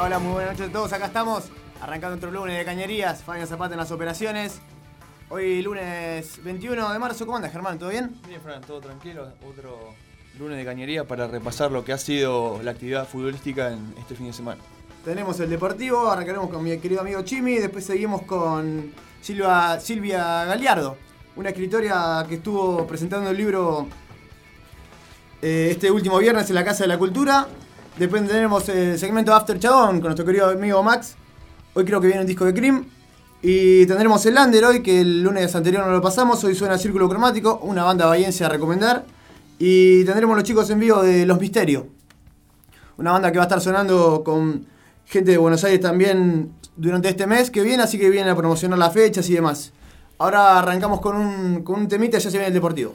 Hola, muy buenas noches a todos. Acá estamos arrancando otro lunes de Cañerías. Fabián Zapata en las operaciones. Hoy lunes 21 de marzo. ¿Cómo andas, Germán? ¿Todo bien? Bien, Fran, todo tranquilo. Otro lunes de Cañería para repasar lo que ha sido la actividad futbolística en este fin de semana. Tenemos el Deportivo, arrancaremos con mi querido amigo Chimi, después seguimos con Silvia Galiardo, una escritora que estuvo presentando el libro este último viernes en la Casa de la Cultura. Después tenemos el segmento After Chabón con nuestro querido amigo Max. Hoy creo que viene un disco de Cream. Y tendremos el Lander hoy, que el lunes anterior no lo pasamos. Hoy suena Círculo Cromático, una banda bahiense a recomendar. Y tendremos los chicos en vivo de Los Misterios, una banda que va a estar sonando con gente de Buenos Aires también durante este mes que viene, así que vienen a promocionar las fechas y demás. Ahora arrancamos con un temita y ya se viene el Deportivo.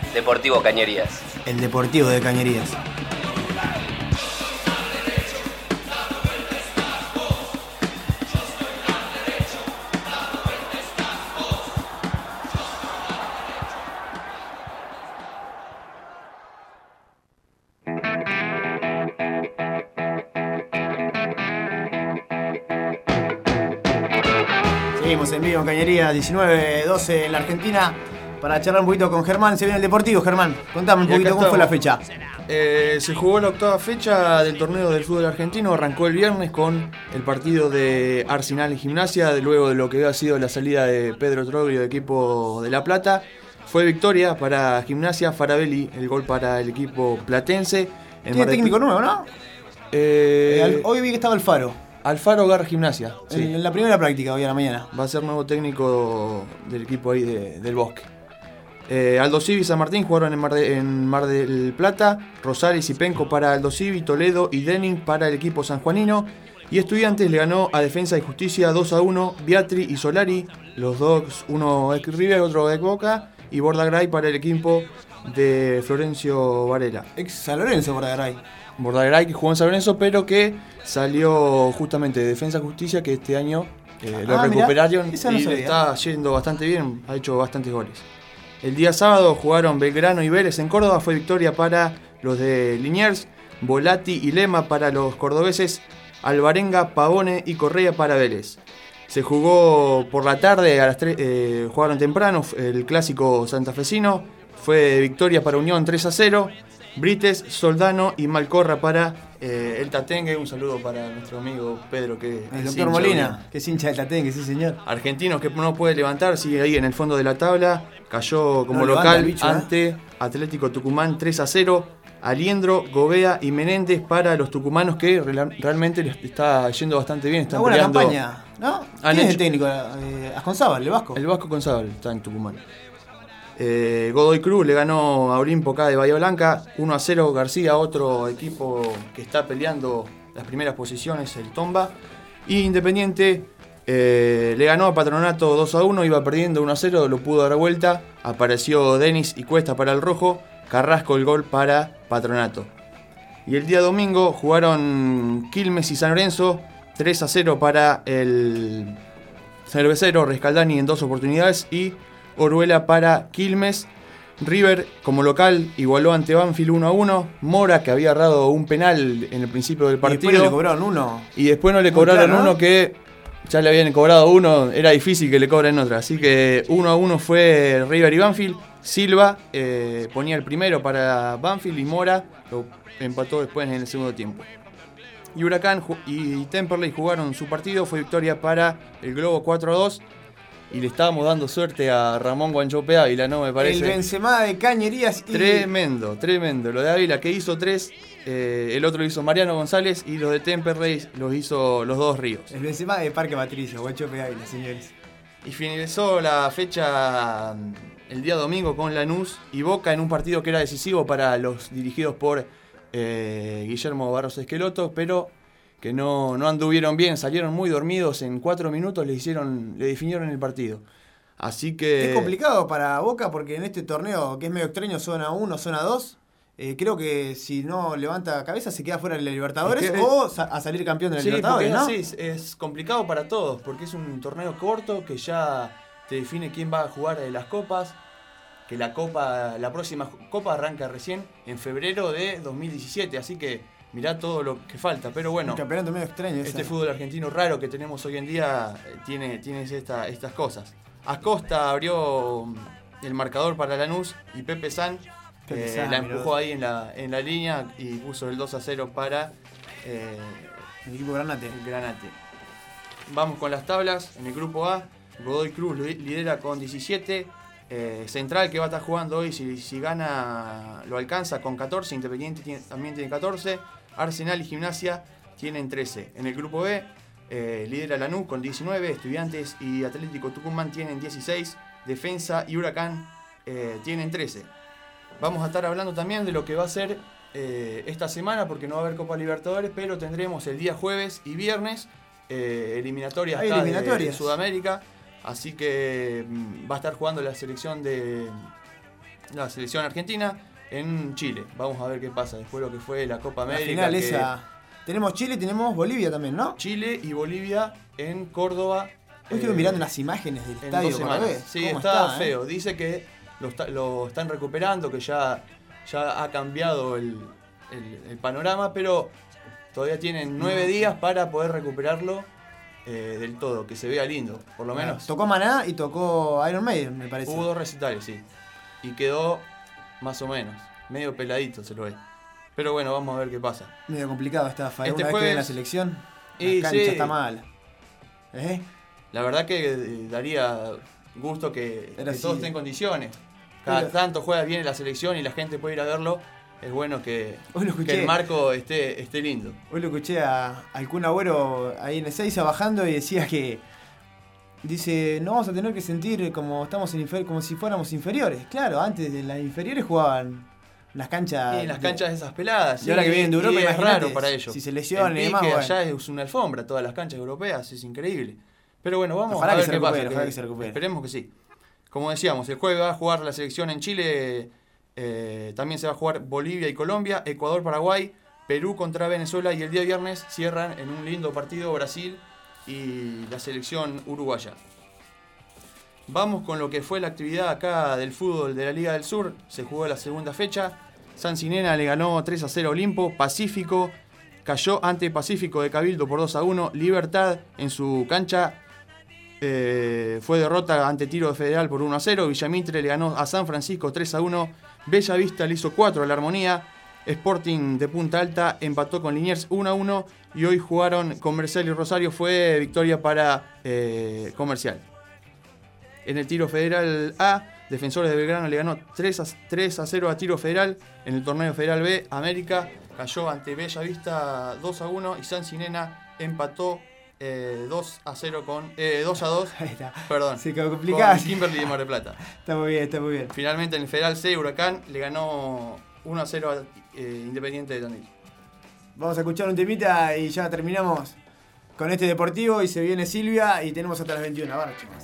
Deportivo Cañerías. El Deportivo de Cañerías. Seguimos en vivo en Cañerías, 19-12 en la Argentina, para charlar un poquito con Germán. Se viene el Deportivo. Germán, contame un poquito cómo fue la fecha. Se jugó la octava fecha del torneo del fútbol argentino. Arrancó el viernes con el partido de Arsenal y Gimnasia, luego de lo que había sido la salida de Pedro Troglio, de equipo de La Plata. Fue victoria para Gimnasia, Farabelli, el gol para el equipo platense. Tiene técnico nuevo, ¿no? Hoy vi que estaba Alfaro. Alfaro agarra Gimnasia. Sí. En la primera práctica, hoy a la mañana. Va a ser nuevo técnico del equipo ahí del Bosque. Aldosivi y San Martín jugaron en Mar del Plata. Rosales y Penco para Aldosivi, Toledo y Denning para el equipo sanjuanino. Y Estudiantes le ganó a Defensa y Justicia 2-1. Beatri y Solari, los dos, uno ex River, otro ex Boca. Y Bordagray para el equipo de Florencio Varela. Ex San Lorenzo, Bordagray. Bordagray, que jugó en San Lorenzo, pero que salió justamente de Defensa y Justicia, que este año lo recuperaron. Mirá, y le está yendo bastante bien, ha hecho bastantes goles. El día sábado jugaron Belgrano y Vélez en Córdoba, fue victoria para los de Liniers, Volati y Lema para los cordobeses, Alvarenga, Pavone y Correa para Vélez. Se jugó por la tarde, a las 3, jugaron temprano el clásico santafesino, fue victoria para Unión 3-0, Brites, Soldano y Malcorra para el Tatengue. Un saludo para nuestro amigo Pedro, que el doctor Molina, que es hincha del Tatengue, sí señor. Argentinos que no puede levantar, sigue ahí en el fondo de la tabla, cayó como local bicho, ante Atlético Tucumán 3-0. Aliendro, Gobea y Menéndez para los tucumanos, que realmente les está yendo bastante bien. Están una buena peleando. Campaña, ¿no? ¿Quién es el técnico? Asconzábal, el Vasco. El Vasco Gonzábal está en Tucumán. Godoy Cruz le ganó a Olimpo acá de Bahía Blanca 1-0. García, otro equipo que está peleando las primeras posiciones, el Tomba. Y Independiente le ganó a Patronato 2-1, iba perdiendo 1-0, lo pudo dar vuelta. Apareció Denis y Cuesta para el rojo, Carrasco el gol para Patronato. Y el día domingo jugaron Quilmes y San Lorenzo, 3-0 para el Cervecero, Rescaldani en 2 oportunidades y Oruela para Quilmes. River como local igualó ante Banfield 1-1. Mora, que había errado un penal en el principio del partido. Y después no le cobraron uno. Y después no le cobraron uno, que ya le habían cobrado uno, era difícil que le cobren otra. Así que 1-1 fue River y Banfield. Silva ponía el primero para Banfield y Mora lo empató después en el segundo tiempo. Y Huracán y Temperley jugaron su partido, fue victoria para el Globo 4-2. Y le estábamos dando suerte a Ramón Guanchope Ávila, ¿no? Me parece. El Benzema de Cañerías. Tremendo. Lo de Ávila, que hizo 3, el otro lo hizo Mariano González, y los de Temperley los hizo los dos Ríos. El Benzema de Parque Patricio, Guanchope Ávila, señores. Y finalizó la fecha el día domingo con Lanús y Boca en un partido que era decisivo para los dirigidos por Guillermo Barros Esqueloto, pero que no anduvieron bien, salieron muy dormidos, en 4 minutos le definieron el partido. Así que es complicado para Boca porque en este torneo, que es medio extraño, zona 1, zona 2, creo que si no levanta cabeza se queda fuera de la Libertadores o a salir campeón de la Libertadores, ¿no? Sí, es complicado para todos porque es un torneo corto que ya te define quién va a jugar las copas, que la próxima copa arranca recién en febrero de 2017, así que mirá todo lo que falta, pero bueno. Un campeonato medio extraño. Este fútbol argentino raro que tenemos hoy en día tiene estas cosas. Acosta abrió el marcador para Lanús y Pepe San la empujó ahí en la línea y puso el 2-0 para el equipo Granate. Vamos con las tablas. En el grupo A, Godoy Cruz lidera con 17. Central, que va a estar jugando hoy, si gana lo alcanza con 14. Independiente también tiene 14. Arsenal y Gimnasia tienen 13. En el grupo B lidera Lanús con 19. Estudiantes y Atlético Tucumán tienen 16. Defensa y Huracán tienen 13. Vamos a estar hablando también de lo que va a ser esta semana, porque no va a haber Copa Libertadores, pero tendremos el día jueves y viernes eliminatorias de Sudamérica. Así que va a estar jugando la selección de la selección argentina en Chile. Vamos a ver qué pasa después de lo que fue la Copa América. La final esa. Tenemos Chile y tenemos Bolivia también, ¿no? Chile y Bolivia en Córdoba. Hoy estuve mirando unas imágenes del estadio por la vez. Sí, está feo. Dice que lo están recuperando, que ya ha cambiado el panorama, pero todavía tienen 9 días para poder recuperarlo del todo, que se vea lindo, por lo menos. Tocó Maná y tocó Iron Maiden, me parece. Hubo 2 recitales, sí. Y quedó más o menos, medio peladito se lo ve. Pero bueno, vamos a ver qué pasa. Medio complicado esta Una vez jueves, que en la selección, la cancha está mala. La verdad que daría gusto que todo esté en condiciones. Cada tanto juega bien en la selección y la gente puede ir a verlo. Es bueno que el marco esté lindo. Hoy lo escuché al Kun Agüero ahí en Ezeiza bajando y decía que no vamos a tener que sentir como como si fuéramos inferiores. Claro, antes de las inferiores jugaban las canchas. Y las canchas esas peladas. Y ahora que vienen de Europa, es raro para ellos. Si se lesionan y demás. Allá es una alfombra, todas las canchas europeas, es increíble. Pero bueno, vamos a ver qué pasa. Ojalá que se recupere. Esperemos que sí. Como decíamos, el jueves va a jugar la selección en Chile. También se va a jugar Bolivia y Colombia, Ecuador, Paraguay, Perú contra Venezuela y el día viernes cierran en un lindo partido Brasil y la selección uruguaya. Vamos con lo que fue la actividad acá del fútbol de la Liga del Sur. Se jugó la segunda fecha. San Sinena le ganó 3-0 a Olimpo. Pacífico cayó ante Pacífico de Cabildo por 2-1. Libertad en su cancha fue derrota ante Tiro de Federal por 1-0. Villamitre le ganó a San Francisco 3-1. Bella Vista le hizo 4 a la Armonía. Sporting de Punta Alta empató con Liniers 1-1. Y hoy jugaron Comercial y Rosario. Fue victoria para Comercial. En el Tiro Federal A, Defensores de Belgrano le ganó 3-0 a Tiro Federal. En el Torneo Federal B, América cayó ante Bella Vista 2-1. Y San Sinena empató 2-0 con 2-2. Perdón. Se quedó complicado. Con Kimberly de Mar del Plata. Está muy bien. Finalmente en el Federal C, Huracán le ganó 1-0 a Independiente de Tandil. Vamos a escuchar un temita y ya terminamos con este deportivo y se viene Silvia y tenemos hasta las 21. Ahora, chicos.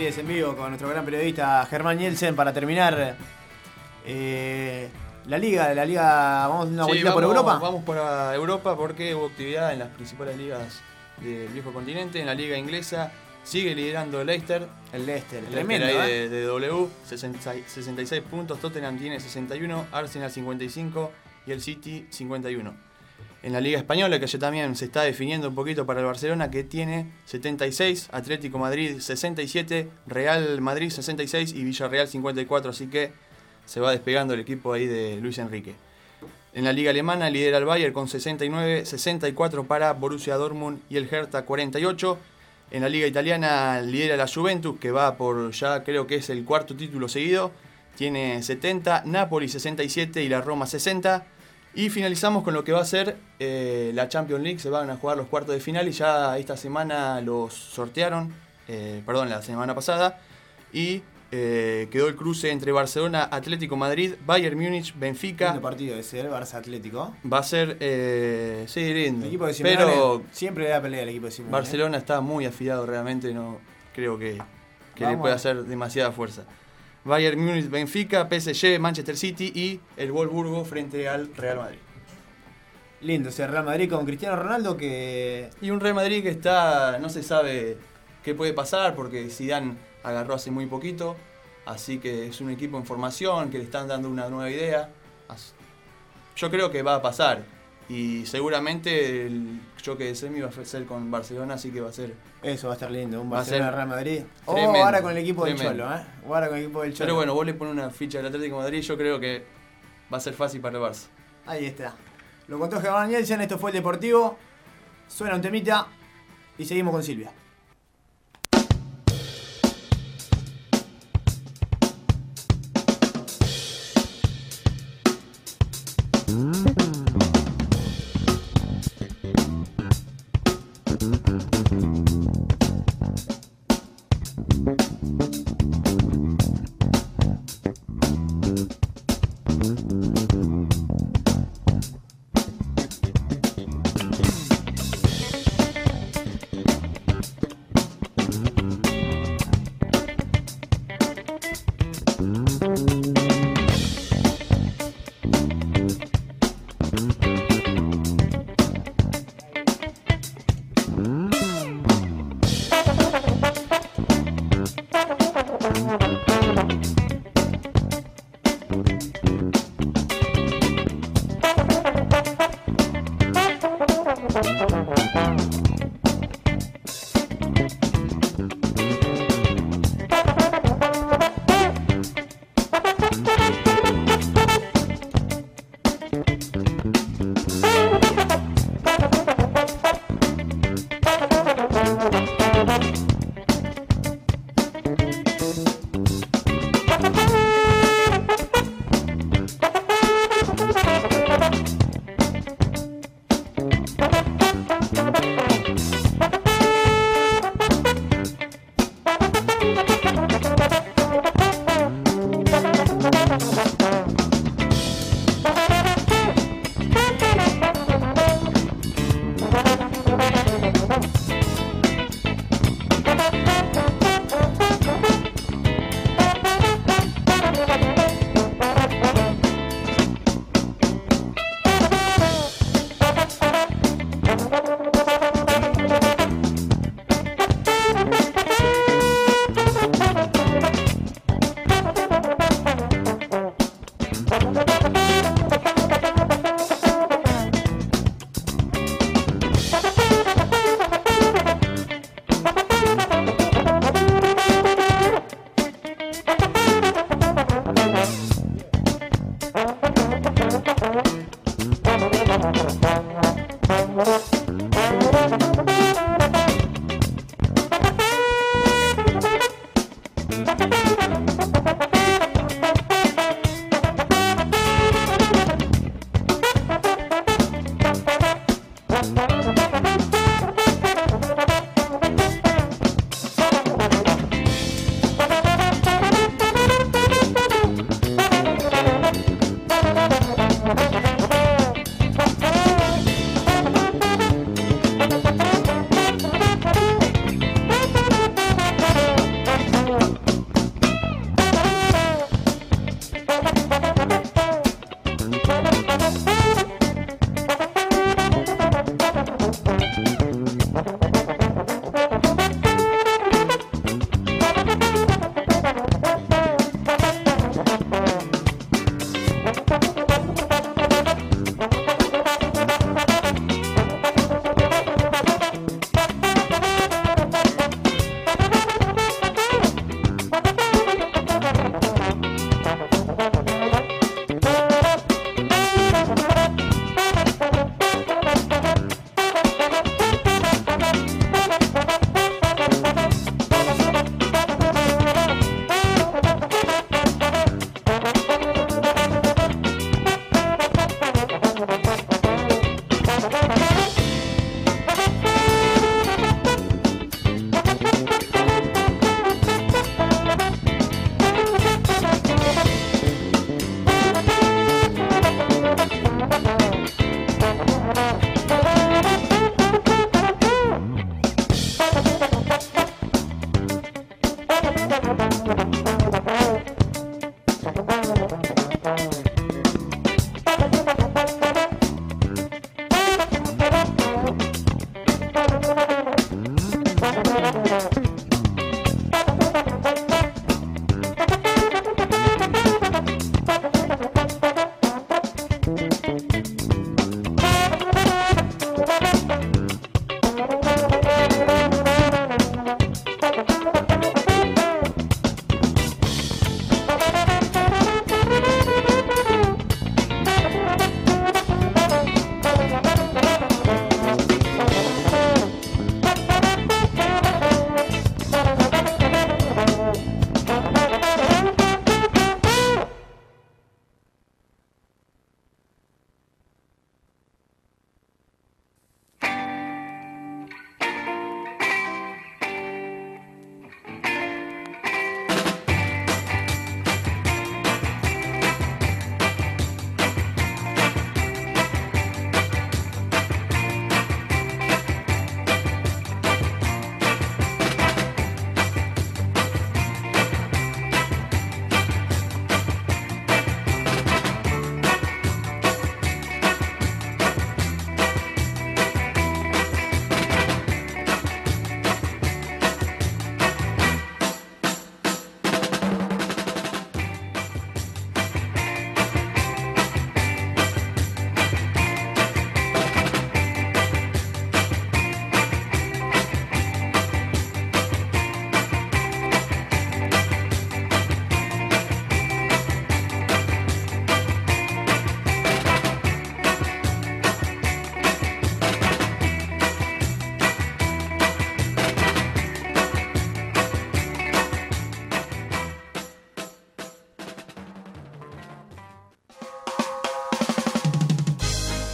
Efemérides en vivo con nuestro gran periodista Germán Nielsen para terminar la liga. Vamos a una vuelta por Europa. Vamos por Europa porque hubo actividad en las principales ligas del viejo continente. En la liga inglesa sigue liderando el Leicester. El Leicester, tremendo, de W, 66 puntos. Tottenham tiene 61, Arsenal 55 y el City 51. En la Liga Española, que ya también se está definiendo un poquito para el Barcelona, que tiene 76, Atlético Madrid 67, Real Madrid 66 y Villarreal 54, así que se va despegando el equipo ahí de Luis Enrique. En la Liga Alemana lidera el Bayern con 69, 64 para Borussia Dortmund y el Hertha 48. En la Liga Italiana lidera la Juventus, que va por ya creo que es el cuarto título seguido, tiene 70, Napoli 67 y la Roma 60. Y finalizamos con lo que va a ser la Champions League. Se van a jugar los cuartos de final y ya esta semana los sortearon, la semana pasada. Y quedó el cruce entre Barcelona, Atlético Madrid, Bayern Múnich, Benfica. Lindo partido ese, el Barça Atlético. Va a ser, sí, lindo. El equipo de Simeone pero siempre le da pelea al equipo de Simeone. Barcelona está muy afilado realmente, no creo que le pueda hacer demasiada fuerza. Bayern Múnich, Benfica, PSG, Manchester City y el Wolfsburgo frente al Real Madrid. Lindo ese Real Madrid con Cristiano Ronaldo que... Y un Real Madrid que no se sabe qué puede pasar porque Zidane agarró hace muy poquito, así que es un equipo en formación que le están dando una nueva idea. Yo creo que va a pasar y seguramente el choque de semi va a ser con Barcelona, así que va a ser... Eso va a estar lindo, un Barcelona-Real Madrid. Tremendo, ahora con el equipo del Cholo, ahora con el equipo del Cholo. Pero bueno, vos le pones una ficha del Atlético de Madrid, yo creo que va a ser fácil para el Barça. Ahí está. Lo contó Germán Nielsen, esto fue el Deportivo. Suena un temita y seguimos con Silvia.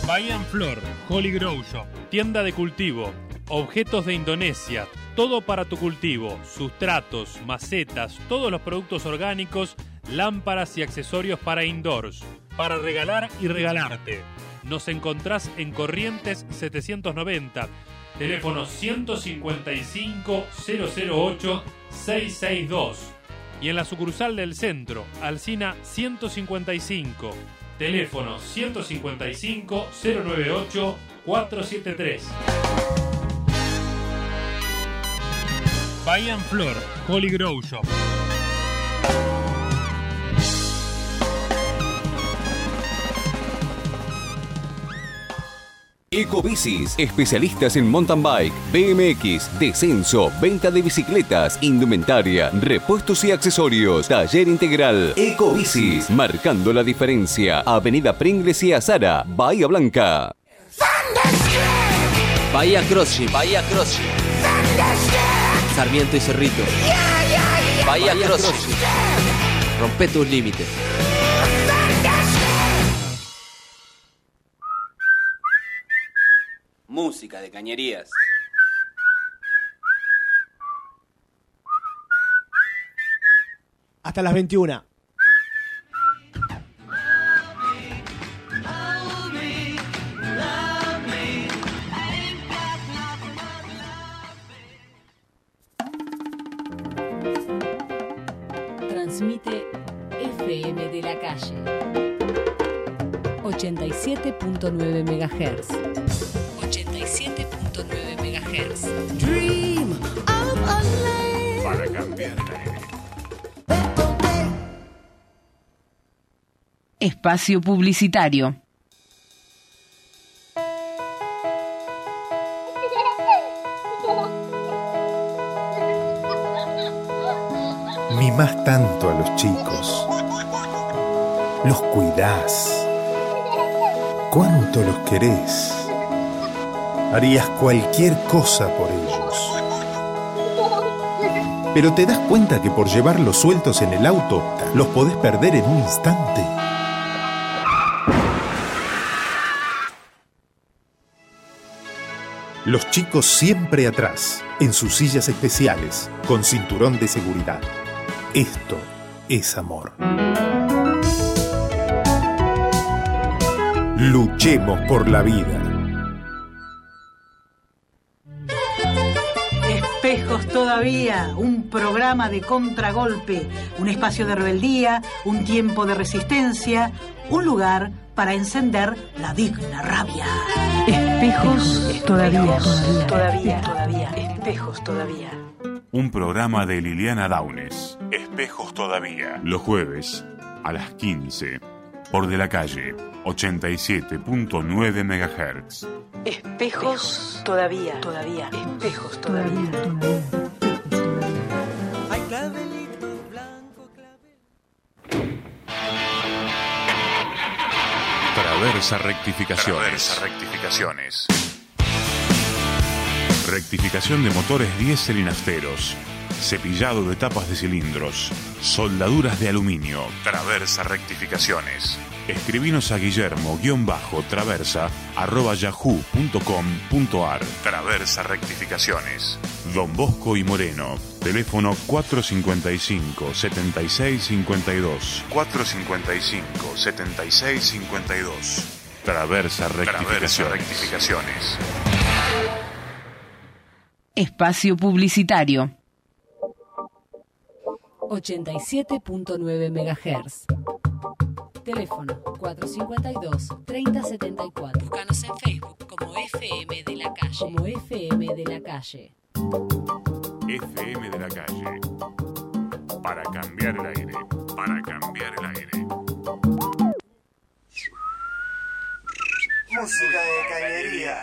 Bahía en Flor, Holy Grow Shop, tienda de cultivo, objetos de Indonesia, todo para tu cultivo, sustratos, macetas, todos los productos orgánicos, lámparas y accesorios para indoors, para regalar y regalarte. Nos encontrás en Corrientes 790, teléfono 155 008 662 y en la sucursal del centro, Alsina 155, teléfono 155 098 473. Bahía en Flor, Holy Grow Shop. Ecobicis, especialistas en mountain bike, BMX, descenso, venta de bicicletas, indumentaria, repuestos y accesorios. Taller integral Ecobicis, marcando la diferencia. Avenida Pringles y Azara, Bahía Blanca. Bahía Crossship, Bahía Crossship. Sarmiento y Cerrito. Bahía Crossship. Rompe tus límites. Música de cañerías. Hasta las 21. Transmite FM de la Calle 87.9 MHz. 87.9 MHz. Dream of a land. Para cambiar el aire. Espacio publicitario. Mimás tanto a los chicos. Los cuidás. ¿Cuánto los querés? Harías cualquier cosa por ellos. Pero te das cuenta que por llevarlos sueltos en el auto, los podés perder en un instante. Los chicos siempre atrás, en sus sillas especiales, con cinturón de seguridad. Esto es amor. Luchemos por la vida. Espejos todavía, un programa de contragolpe, un espacio de rebeldía, un tiempo de resistencia, un lugar para encender la digna rabia. Espejos todavía, espejos todavía. Un programa de Liliana Daunes. Espejos todavía. Los jueves a las 15 por De la Calle 87.9 MHz. Espejos todavía, espejos todavía. Hay clavelito blanco, Traversa rectificaciones. Rectificación de motores diésel y nafteros. Cepillado de tapas de cilindros. Soldaduras de aluminio. Traversa rectificaciones. Escribinos a guillermo-traversa@yahoo.com.ar. Traversa rectificaciones. Don Bosco y Moreno. Teléfono 455-7652. 455-7652. Traversa rectificaciones. Espacio publicitario. 87.9 MHz. Teléfono 452-3074. Búscanos en Facebook como FM de la Calle. FM de la Calle. FM de la Calle. Para cambiar el aire. Música de cañerías.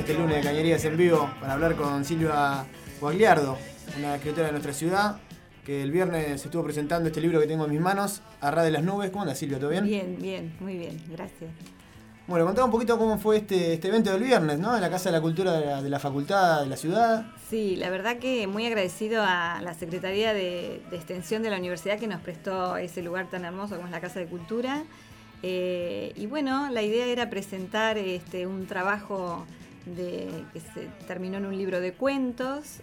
este lunes de Cañerías en vivo para hablar con Silvia Gagliardo, una escritora de nuestra ciudad, que el viernes estuvo presentando este libro que tengo en mis manos, A ras de las nubes. ¿Cómo andas, Silvia? ¿Todo bien? Bien, muy bien, gracias. Bueno, contame un poquito cómo fue este evento del viernes, ¿no? En la Casa de la Cultura de la Facultad de la ciudad. Sí, la verdad que muy agradecido a la Secretaría de Extensión de la Universidad que nos prestó ese lugar tan hermoso como es la Casa de Cultura. Y bueno, la idea era presentar un trabajo que se terminó en un libro de cuentos,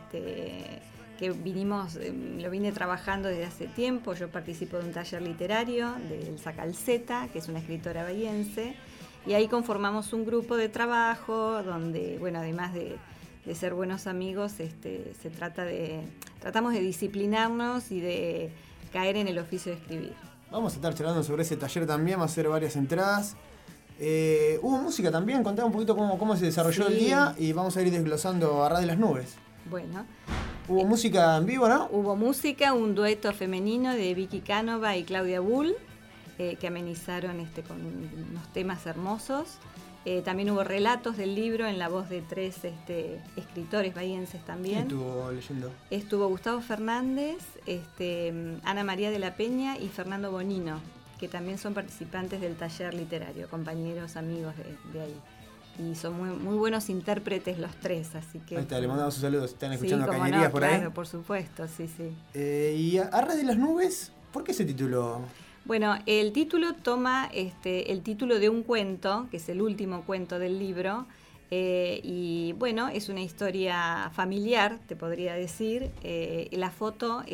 que lo vine trabajando desde hace tiempo. Yo participo de un taller literario del Sacalceta, que es una escritora bahiense, y ahí conformamos un grupo de trabajo donde, bueno, además de ser buenos amigos, tratamos de disciplinarnos y de caer en el oficio de escribir. Vamos a estar charlando sobre ese taller también, vamos a hacer varias entradas. Hubo música también, contame un poquito cómo se desarrolló el día y vamos a ir desglosando A ras de las nubes. Bueno. Hubo música en vivo, ¿no? Hubo música, un dueto femenino de Vicky Cánova y Claudia Bull, que amenizaron con unos temas hermosos. También hubo relatos del libro en la voz de 3 escritores bahienses también. ¿Quién estuvo leyendo? Estuvo Gustavo Fernández, Ana María de la Peña y Fernando Bonino, que también son participantes del taller literario, compañeros, amigos de ahí. Y son muy buenos intérpretes los 3, así que... Ahí está, le mandamos un saludo, si están escuchando sí, Cañerías por ahí. Claro, por supuesto, sí. Y A ras de las nubes, ¿por qué ese título? Bueno, el título toma el título de un cuento, que es el último cuento del libro, y bueno, es una historia familiar, te podría decir. La foto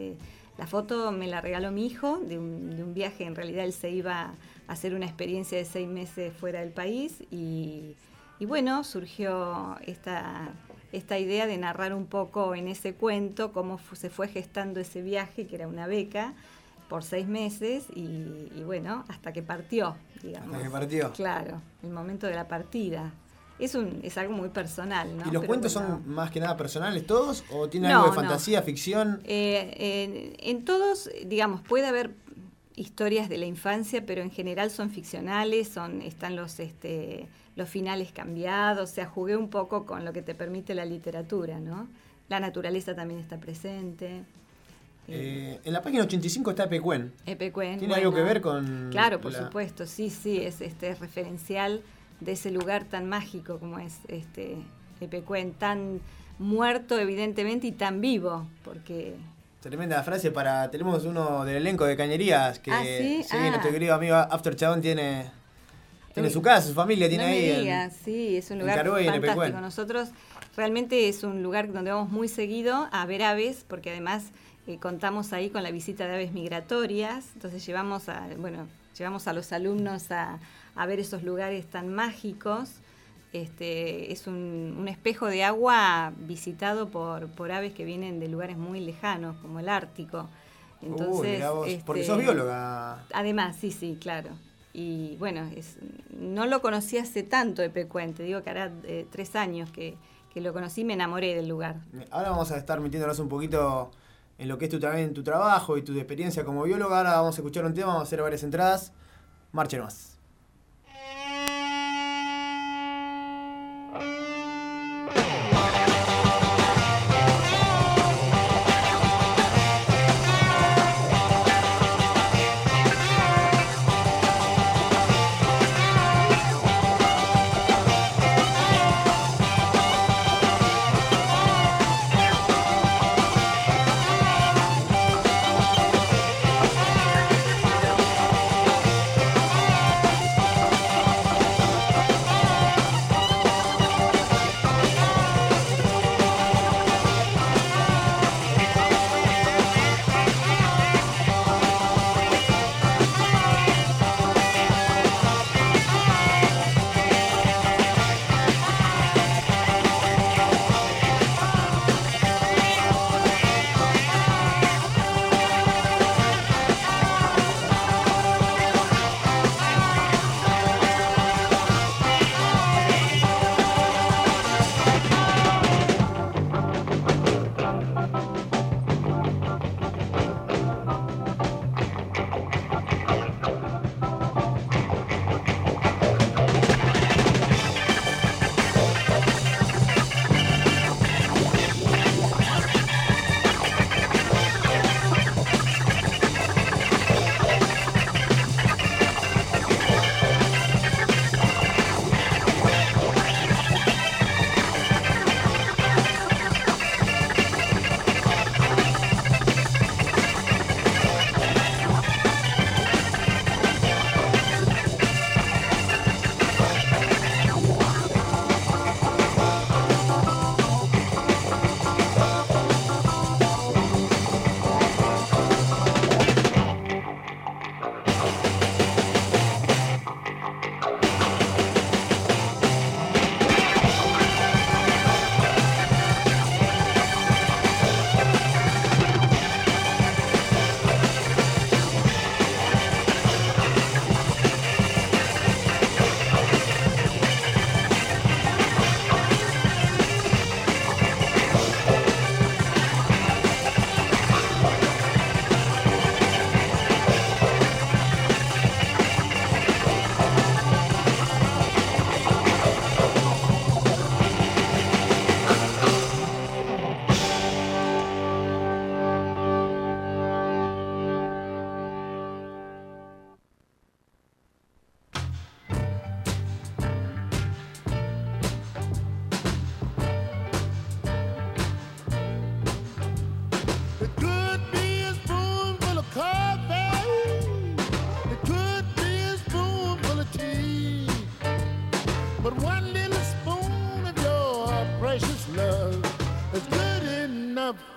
me la regaló mi hijo de un viaje. En realidad él se iba a hacer una experiencia de 6 meses fuera del país y bueno, surgió esta idea de narrar un poco en ese cuento cómo se fue gestando ese viaje, que era una beca, por 6 meses y bueno, hasta que partió, digamos. Hasta que partió. Claro, el momento de la partida. Es algo muy personal, ¿no? ¿Y los Pero cuentos bueno, son más que nada personales todos? ¿O tienen algo de fantasía, ficción? En todos, digamos, puede haber historias de la infancia, pero en general son ficcionales, están los finales cambiados. O sea, jugué un poco con lo que te permite la literatura, ¿no? La naturaleza también está presente. En la página 85 está Epecuén. ¿Tiene algo que ver con...? Claro, por supuesto, sí, es referencial de ese lugar tan mágico como es Epecuén, tan muerto evidentemente y tan vivo, porque... Tremenda frase tenemos uno del elenco de Cañerías, que ¿sí? Nuestro querido amigo After Chabón tiene su casa, su familia tiene ahí. Sí, es un lugar fantástico. Nosotros realmente es un lugar donde vamos muy seguido a ver aves, porque además contamos ahí con la visita de aves migratorias, entonces llevamos a los alumnos a ver esos lugares tan mágicos. Es un espejo de agua visitado por aves que vienen de lugares muy lejanos, como el Ártico. Entonces, porque sos bióloga. Además, sí, claro. Y bueno, no lo conocí hace tanto Epecuén, te digo que hará 3 años que lo conocí y me enamoré del lugar. Ahora vamos a estar metiéndonos un poquito en lo que es tu trabajo y tu experiencia como bióloga. Ahora vamos a escuchar un tema, vamos a hacer varias entradas. Marchen más.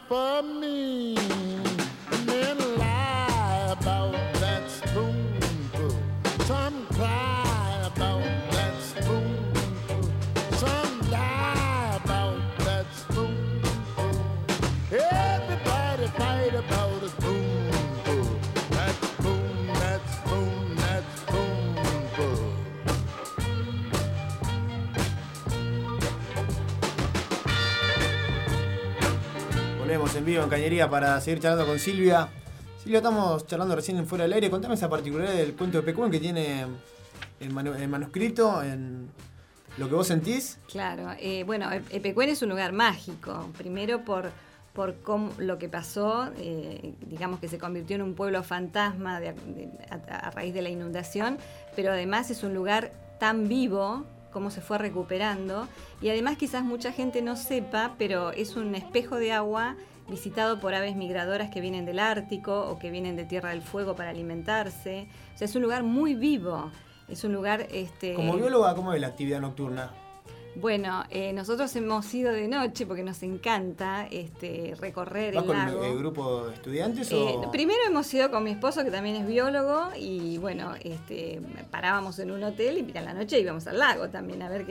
for me. Men lie about that spoonful. Some cry about that spoonful. Some die about that spoonful. Everybody fight about a spoonful. That spoon, that spoon, that spoonful. Volvemos en vivo en Cañería para seguir charlando con Silvia. Silvia, estamos charlando recién fuera del aire. Contame esa particularidad del cuento de Pecuén que tiene el manuscrito, en lo que vos sentís. Claro, bueno, Pecuén es un lugar mágico. Primero por lo que pasó, digamos que se convirtió en un pueblo fantasma a raíz de la inundación, pero además es un lugar tan vivo, cómo se fue recuperando, y además quizás mucha gente no sepa, pero es un espejo de agua visitado por aves migradoras que vienen del Ártico o que vienen de Tierra del Fuego para alimentarse. O sea, es un lugar muy vivo, es un lugar... Como bióloga, ¿cómo es la actividad nocturna? Bueno, nosotros hemos ido de noche porque nos encanta recorrer el lago. ¿Vas con el grupo de estudiantes o...? Primero hemos ido con mi esposo, que también es biólogo, y bueno, parábamos en un hotel y a la noche íbamos al lago también a ver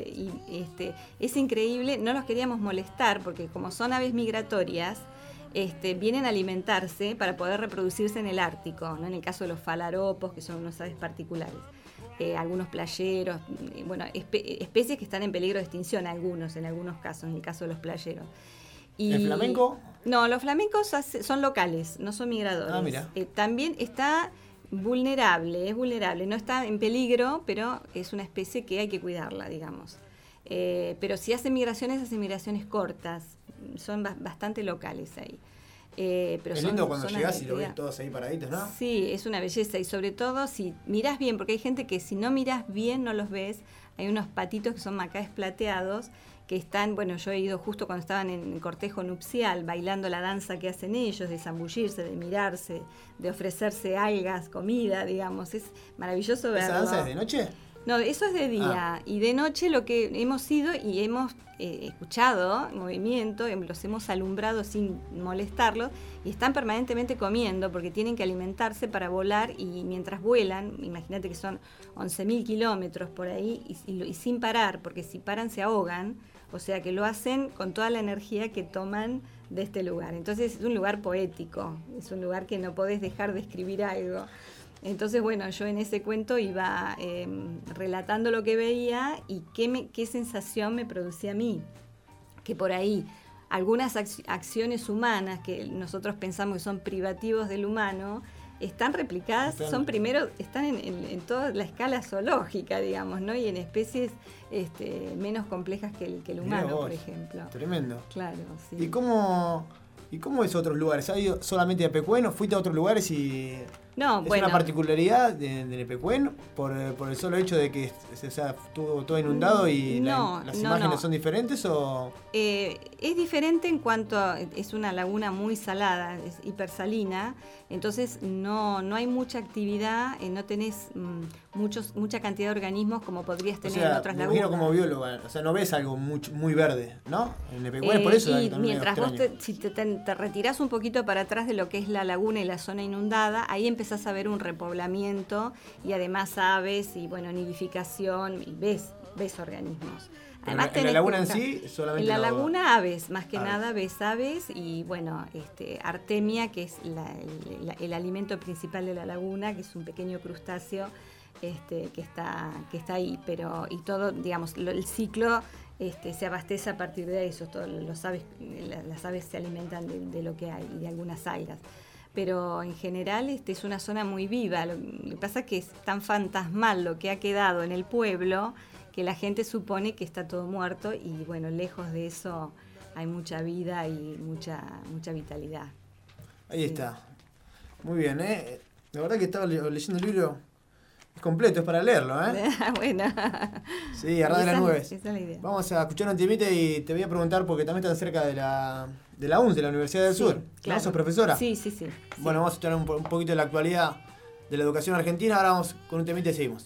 es increíble. No los queríamos molestar porque como son aves migratorias, vienen a alimentarse para poder reproducirse en el Ártico, ¿no? En el caso de los falaropos, que son unas aves particulares. Algunos playeros, bueno, especies que están en peligro de extinción, en algunos casos, en el caso de los playeros. Y, ¿el flamenco? No, los flamencos son locales, no son migradores. Ah, mira. También está vulnerable, no está en peligro, pero es una especie que hay que cuidarla, digamos. Pero si hacen migraciones cortas, son bastante locales ahí. Pero es lindo cuando llegás y lo ves todos ahí paraditos, ¿no? Sí, es una belleza, y sobre todo si mirás bien, porque hay gente que si no mirás bien no los ves. Hay unos patitos que son macaes plateados que están, bueno, yo he ido justo cuando estaban en cortejo nupcial, bailando la danza que hacen ellos, de zambullirse, de mirarse, de ofrecerse algas, comida, digamos. Es maravilloso verlo. ¿Esa danza es de noche? No, eso es de día. Y de noche lo que hemos ido y hemos escuchado movimiento, los hemos alumbrado sin molestarlos, y están permanentemente comiendo porque tienen que alimentarse para volar, y mientras vuelan, imagínate que son 11.000 kilómetros por ahí, y sin parar, porque si paran se ahogan, o sea que lo hacen con toda la energía que toman de este lugar. Entonces es un lugar poético, es un lugar que no podés dejar de escribir algo. Entonces, bueno, yo en ese cuento iba relatando lo que veía y qué sensación me producía a mí. Que por ahí algunas acciones humanas que nosotros pensamos que son privativos del humano, están replicadas, están en toda la escala zoológica, digamos, ¿no? Y en especies menos complejas que el humano, por ejemplo. Tremendo. Claro, sí. ¿Y cómo es otros lugares? ¿Has ido solamente a Pecuén o fuiste a otros lugares y...? No, ¿Es bueno, una particularidad de Pecuén por el solo hecho de que estuvo todo inundado y las imágenes son diferentes o...? Es diferente en cuanto es una laguna muy salada, es hipersalina, entonces no hay mucha actividad, no tenés mucha cantidad de organismos como podrías tener en otras lagunas. Imagino como bióloga, o sea, no ves algo muy verde, ¿no? En Pecuén es por eso. Y mientras vos si te retirás un poquito para atrás de lo que es la laguna y la zona inundada, ahí empezás a ver un repoblamiento y además aves y bueno, nidificación, y ves organismos. Además, en la laguna en sí solamente... En la laguna aves, más que nada ves aves y bueno, artemia, que es el alimento principal de la laguna, que es un pequeño crustáceo que está ahí, pero y todo, digamos, el ciclo se abastece a partir de eso. Las aves se alimentan de lo que hay y de algunas algas. Pero en general es una zona muy viva. Lo que pasa es que es tan fantasmal lo que ha quedado en el pueblo que la gente supone que está todo muerto, y bueno, lejos de eso hay mucha vida y mucha vitalidad. Ahí está. Muy bien, La verdad que estaba leyendo el libro, es completo, es para leerlo, Bueno. Sí, Arras de las Nubes. Esa es la idea. Vamos a escuchar un temita y te voy a preguntar, porque también estás cerca de la UNS, de la Universidad del Sur. Claro. ¿No sos profesora? Sí. Bueno, vamos a escuchar un poquito de la actualidad de la educación argentina. Ahora vamos con un temita y seguimos.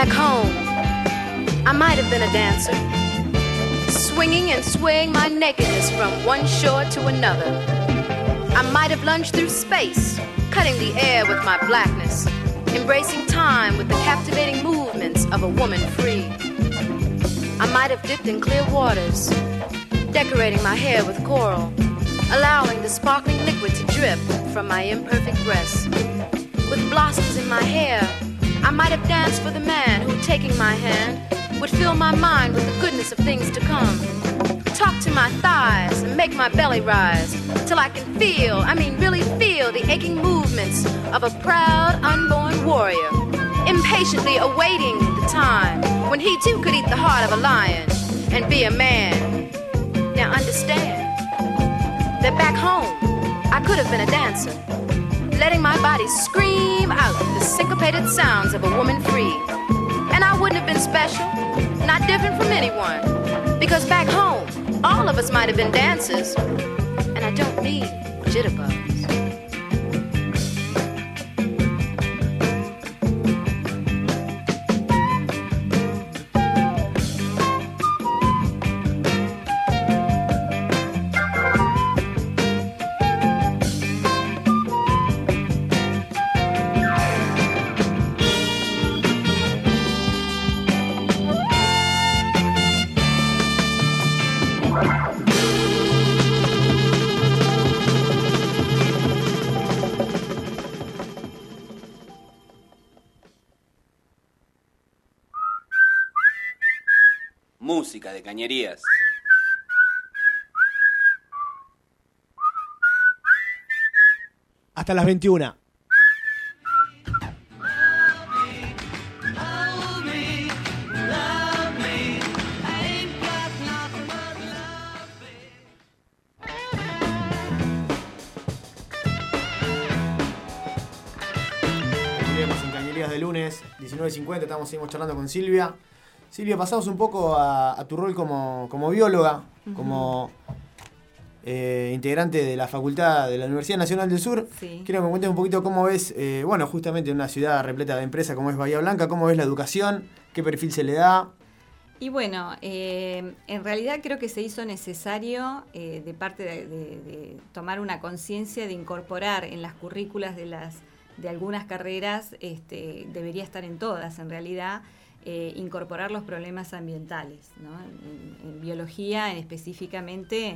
Back home, I might have been a dancer, swinging and swaying my nakedness from one shore to another. I might have lunged through space, cutting the air with my blackness, embracing time with the captivating movements of a woman free. I might have dipped in clear waters, decorating my hair with coral, allowing the sparkling liquid to drip from my imperfect breasts. With blossoms in my hair, I might have danced for the man who, taking my hand, would fill my mind with the goodness of things to come. Talk to my thighs and make my belly rise, till I can feel, really feel the aching movements of a proud, unborn warrior, impatiently awaiting the time when he too could eat the heart of a lion and be a man. Now understand that back home, I could have been a dancer, letting my body scream out the syncopated sounds of a woman free. And I wouldn't have been special, not different from anyone, because back home, all of us might have been dancers, and I don't mean jitterbugs. Música de cañerías. Hasta las 21. Seguimos en Cañerías de lunes, 19:50, seguimos charlando con Silvia. Silvia, pasamos un poco a tu rol como bióloga, como integrante de la facultad de la Universidad Nacional del Sur. Sí. Quiero que me cuentes un poquito cómo ves, justamente en una ciudad repleta de empresas como es Bahía Blanca, cómo ves la educación, qué perfil se le da. Y bueno, en realidad creo que se hizo necesario de parte de tomar una conciencia de incorporar en las currículas de algunas carreras, debería estar en todas en realidad, incorporar los problemas ambientales, ¿no? En biología específicamente,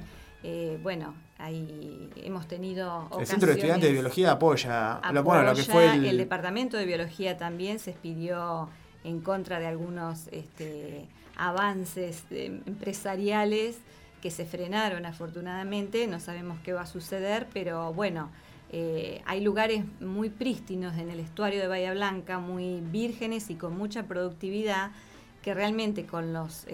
hemos tenido ocasiones. El Centro de Estudiantes de Biología apoya lo que fue el Departamento de Biología también se expidió en contra de algunos avances empresariales que se frenaron afortunadamente. No sabemos qué va a suceder, pero bueno, hay lugares muy prístinos en el estuario de Bahía Blanca, muy vírgenes y con mucha productividad, que realmente con los,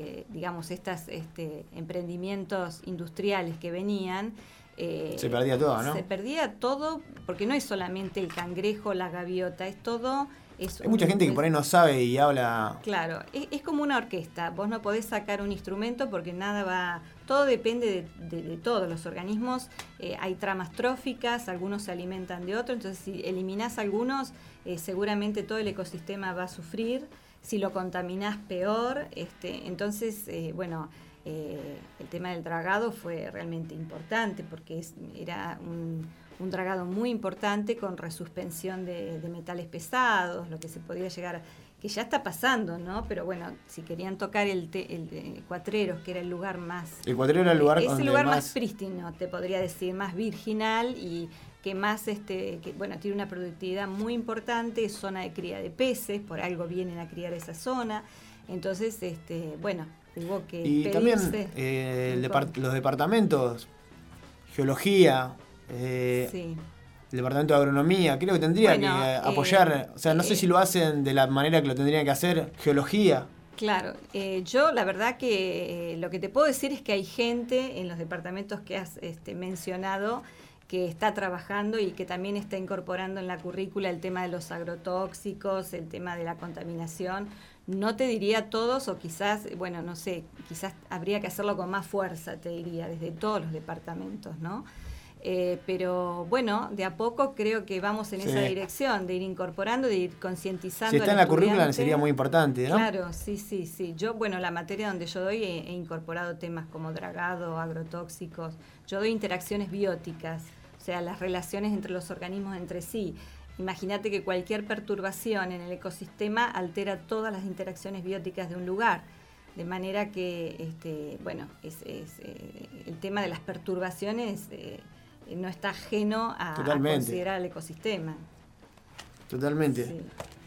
emprendimientos industriales que venían, se perdía todo, ¿no? Se perdía todo, porque no es solamente el cangrejo, la gaviota, es todo. Hay mucha gente que por ahí no sabe y habla. Claro, es como una orquesta. Vos no podés sacar un instrumento porque nada va. Todo depende de todos los organismos. Hay tramas tróficas, algunos se alimentan de otros. Entonces, si eliminás algunos, seguramente todo el ecosistema va a sufrir. Si lo contaminás, peor. Entonces, el tema del dragado fue realmente importante porque era un dragado muy importante con resuspensión de metales pesados, lo que se podía llegar, que ya está pasando, ¿no? Pero bueno, si querían tocar el Cuatreros, que era el lugar más... El Cuatrero era el lugar es donde el lugar más prístino, te podría decir, más virginal y que más, tiene una productividad muy importante, es zona de cría de peces, por algo vienen a criar esa zona, entonces, hubo que y pedirse... también los departamentos, geología... sí. El departamento de agronomía, creo que tendría que apoyar, no sé si lo hacen de la manera que lo tendrían que hacer, geología. Claro, yo la verdad que lo que te puedo decir es que hay gente en los departamentos que has mencionado que está trabajando y que también está incorporando en la currícula el tema de los agrotóxicos, el tema de la contaminación. No te diría todos, o quizás, no sé, quizás habría que hacerlo con más fuerza, te diría, desde todos los departamentos, ¿no? Pero bueno, de a poco creo que vamos en esa dirección, de ir incorporando, de ir concientizando. Si está en la currícula sería muy importante, ¿no? Claro, sí. Yo, bueno, la materia donde yo doy he incorporado temas como dragado, agrotóxicos. Yo doy interacciones bióticas, o sea, las relaciones entre los organismos entre sí. Imagínate que cualquier perturbación en el ecosistema altera todas las interacciones bióticas de un lugar. De manera que, el tema de las perturbaciones no está ajeno a considerar el ecosistema. Totalmente. Sí.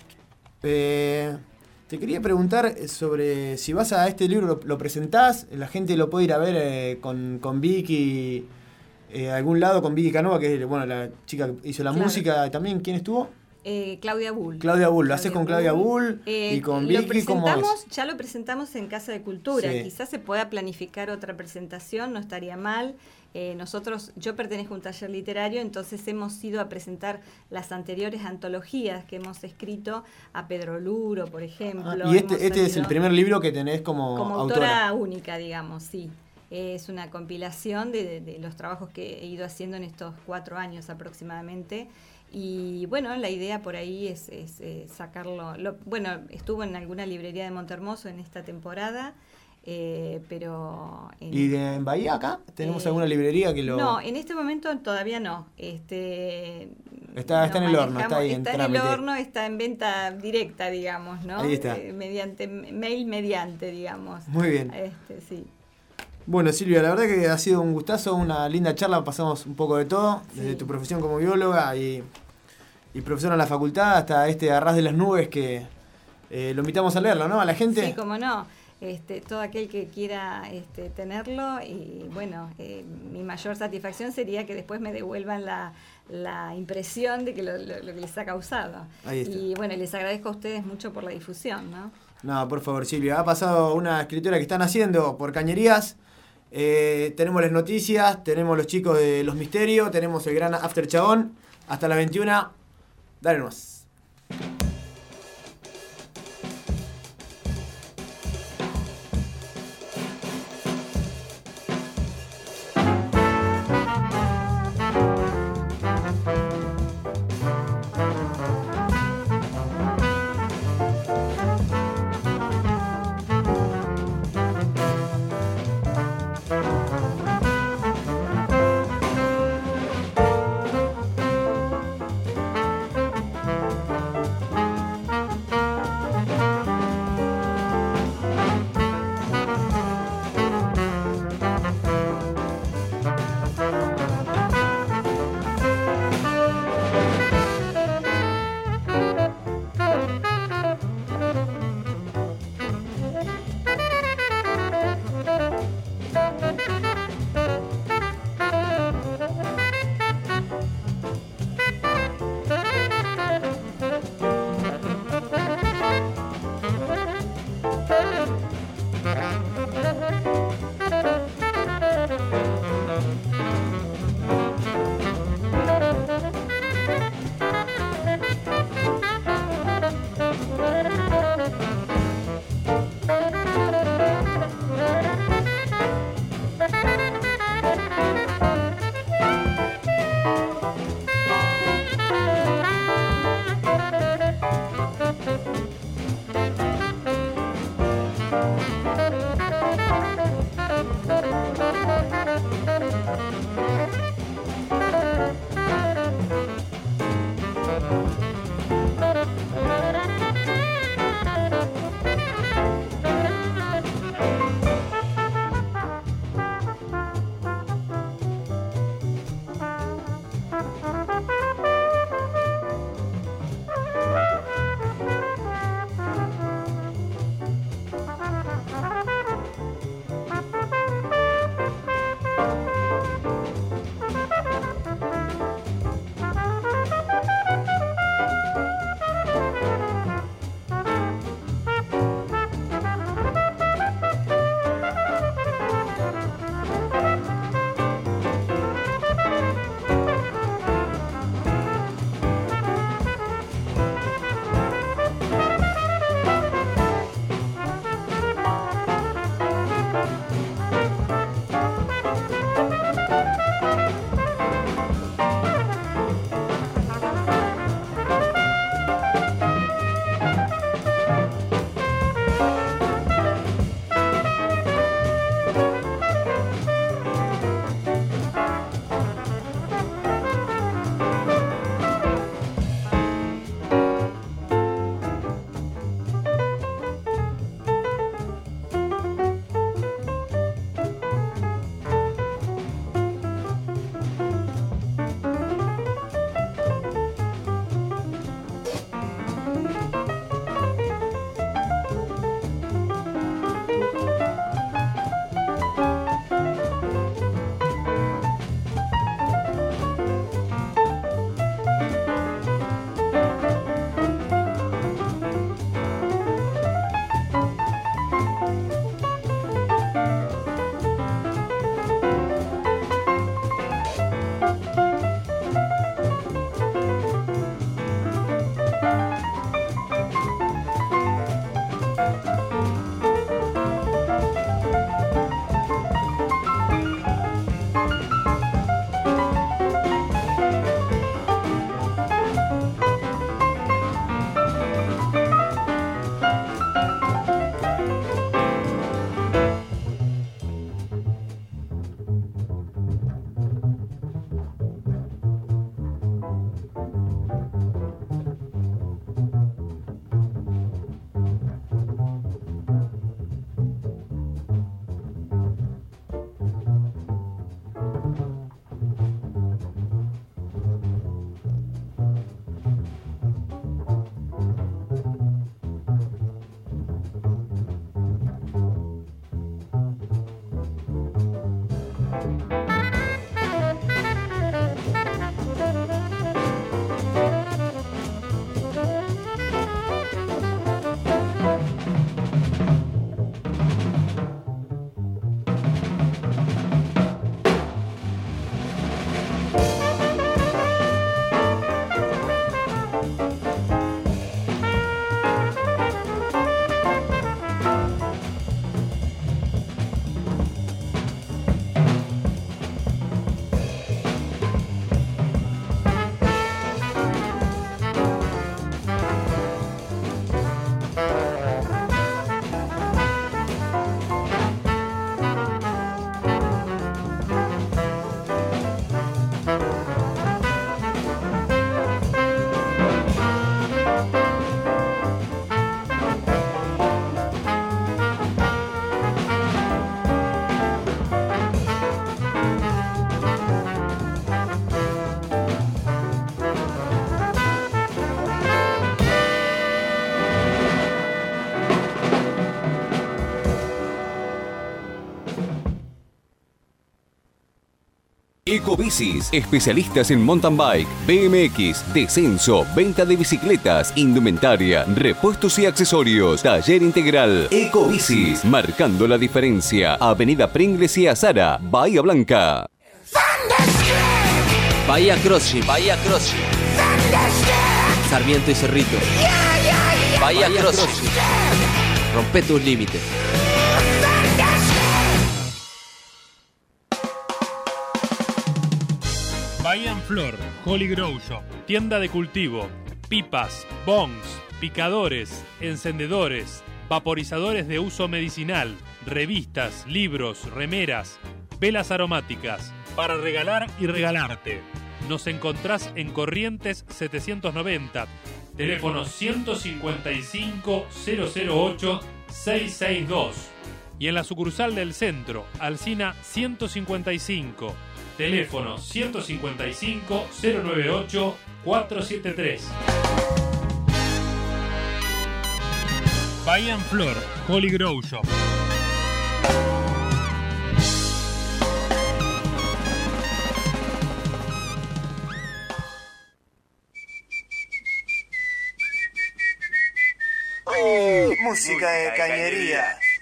Te quería preguntar sobre si vas a este libro, lo presentás, la gente lo puede ir a ver con Vicky, algún lado con Vicky Canova, que es la chica que hizo la música. También, ¿quién estuvo? Claudia Bull. Lo haces con Claudia Bull y con Vicky, ¿cómo es? Ya lo presentamos en Casa de Cultura. Sí. Quizás se pueda planificar otra presentación, no estaría mal. Yo pertenezco a un taller literario, entonces hemos ido a presentar las anteriores antologías que hemos escrito a Pedro Luro, por ejemplo. Y este es el primer libro que tenés como autora única, digamos, sí. Es una compilación de los trabajos que he ido haciendo en estos 4 años aproximadamente. Y bueno, la idea por ahí es sacarlo. Estuvo en alguna librería de Montehermoso en esta temporada, pero... ¿Y en Bahía acá? ¿Tenemos alguna librería que lo...? No, en este momento todavía no. Está en el horno, está ahí en trámite. Está en el horno, está en venta directa, digamos, ¿no? Ahí está. Mediante, digamos. Muy bien. Sí. Bueno, Silvia, la verdad que ha sido un gustazo, una linda charla, pasamos un poco de todo, desde tu profesión como bióloga y profesora en la facultad hasta Arras de las Nubes, que lo invitamos a leerlo, ¿no? A la gente. Sí, cómo no. Todo aquel que quiera tenerlo, y bueno, mi mayor satisfacción sería que después me devuelvan la impresión de que lo que les ha causado. Ahí está. Y bueno, les agradezco a ustedes mucho por la difusión, ¿no? No, por favor, Silvia, ha pasado una escritura que están haciendo por Cañerías. Tenemos las noticias, tenemos los chicos de Los Misterios, tenemos el gran After Chabón. Hasta las 21. Dale nomás. Ecobicis, especialistas en mountain bike, BMX, descenso, venta de bicicletas, indumentaria, repuestos y accesorios. Taller integral. Ecobicis, marcando la diferencia. Avenida Pringles y Azara, Bahía Blanca. Bahía CrossFit, Bahía CrossFit. Sarmiento y Cerrito. Bahía CrossFit. Rompe tus límites. Bahía en Flor, Holy Grow Shop, tienda de cultivo, pipas, bongs, picadores, encendedores, vaporizadores de uso medicinal, revistas, libros, remeras, velas aromáticas, para regalar y regalarte. Nos encontrás en Corrientes 790, teléfono 155 008 662 y en la sucursal del centro, Alsina 155, teléfono 155 098 473. Bahía en Flor, Holy Grow Shop. Música de cañería.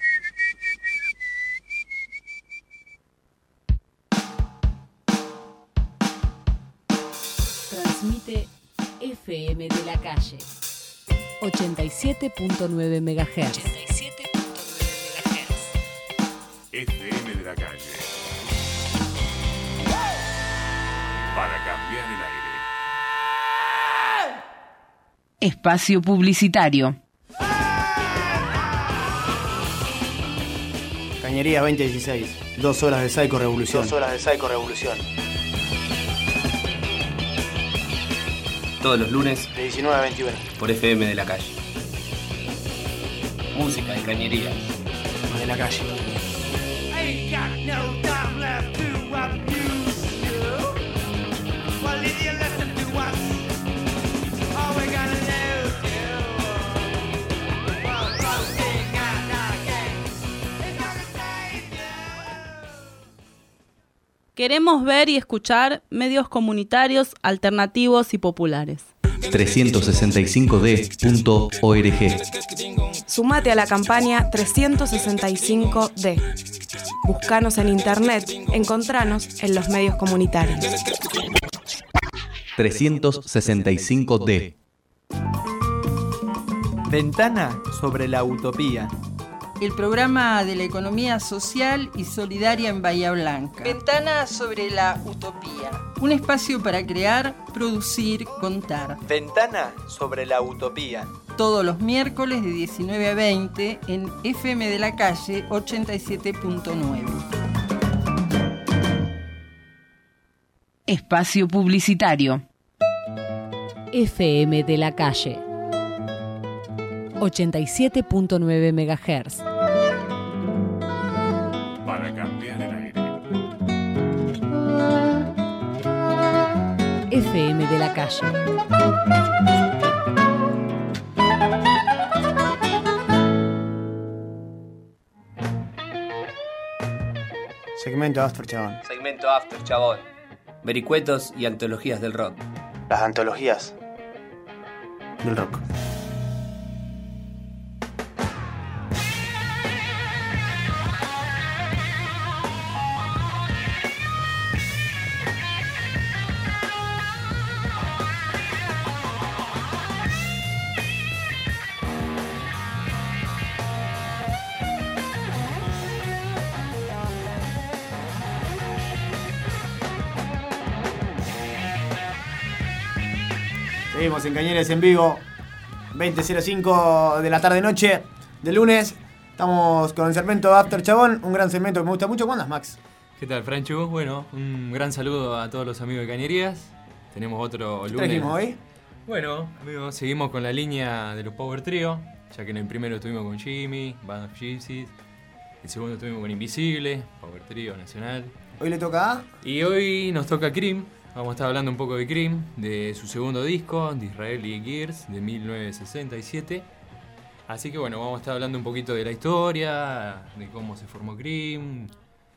Transmite FM de la Calle 87.9 MHz. FM de la Calle. Para cambiar el aire. Espacio publicitario. Cañería 2016. 2 horas de Psycho Revolución. 2 horas de Psycho Revolución. Todos los lunes De 19 a 21. por FM de la Calle. Música de cañería. De la calle. Ain't got no time left to abuse you. Well, if you listen to us, all we gotta lose you. Well, roasting and again is gonna save you. Queremos ver y escuchar medios comunitarios, alternativos y populares. 365d.org. Sumate a la campaña 365D. Búscanos en internet, encontranos en los medios comunitarios. 365D. Ventana sobre la utopía. El programa de la economía social y solidaria en Bahía Blanca. Ventana sobre la utopía. Un espacio para crear, producir, contar. Ventana sobre la utopía. Todos los miércoles de 19 a 20 en FM de la Calle 87.9. Espacio publicitario. FM de la Calle 87.9 MHz. Para cambiar el aire. FM de la Calle. Segmento After, chabón. Segmento After, chabón. Vericuetos y antologías del rock. Las antologías del rock. Seguimos en Cañeres en vivo, 20:05 de la tarde-noche del lunes. Estamos con el segmento After, chabón, un gran segmento que me gusta mucho. ¿Cómo andas, Max? ¿Qué tal, Franchu? Bueno, un gran saludo a todos los amigos de Cañerías. Tenemos otro lunes. ¿Qué trajimos hoy? Bueno, amigos, seguimos con la línea de los Power Trio, ya que en el primero estuvimos con Jimmy, Band of Gypsies. El segundo estuvimos con Invisible, Power Trio nacional. ¿Hoy le toca a? Y hoy nos toca Cream. Vamos a estar hablando un poco de Cream, de su segundo disco, Disraeli Gears, de 1967. Así que bueno, vamos a estar hablando un poquito de la historia, de cómo se formó Cream,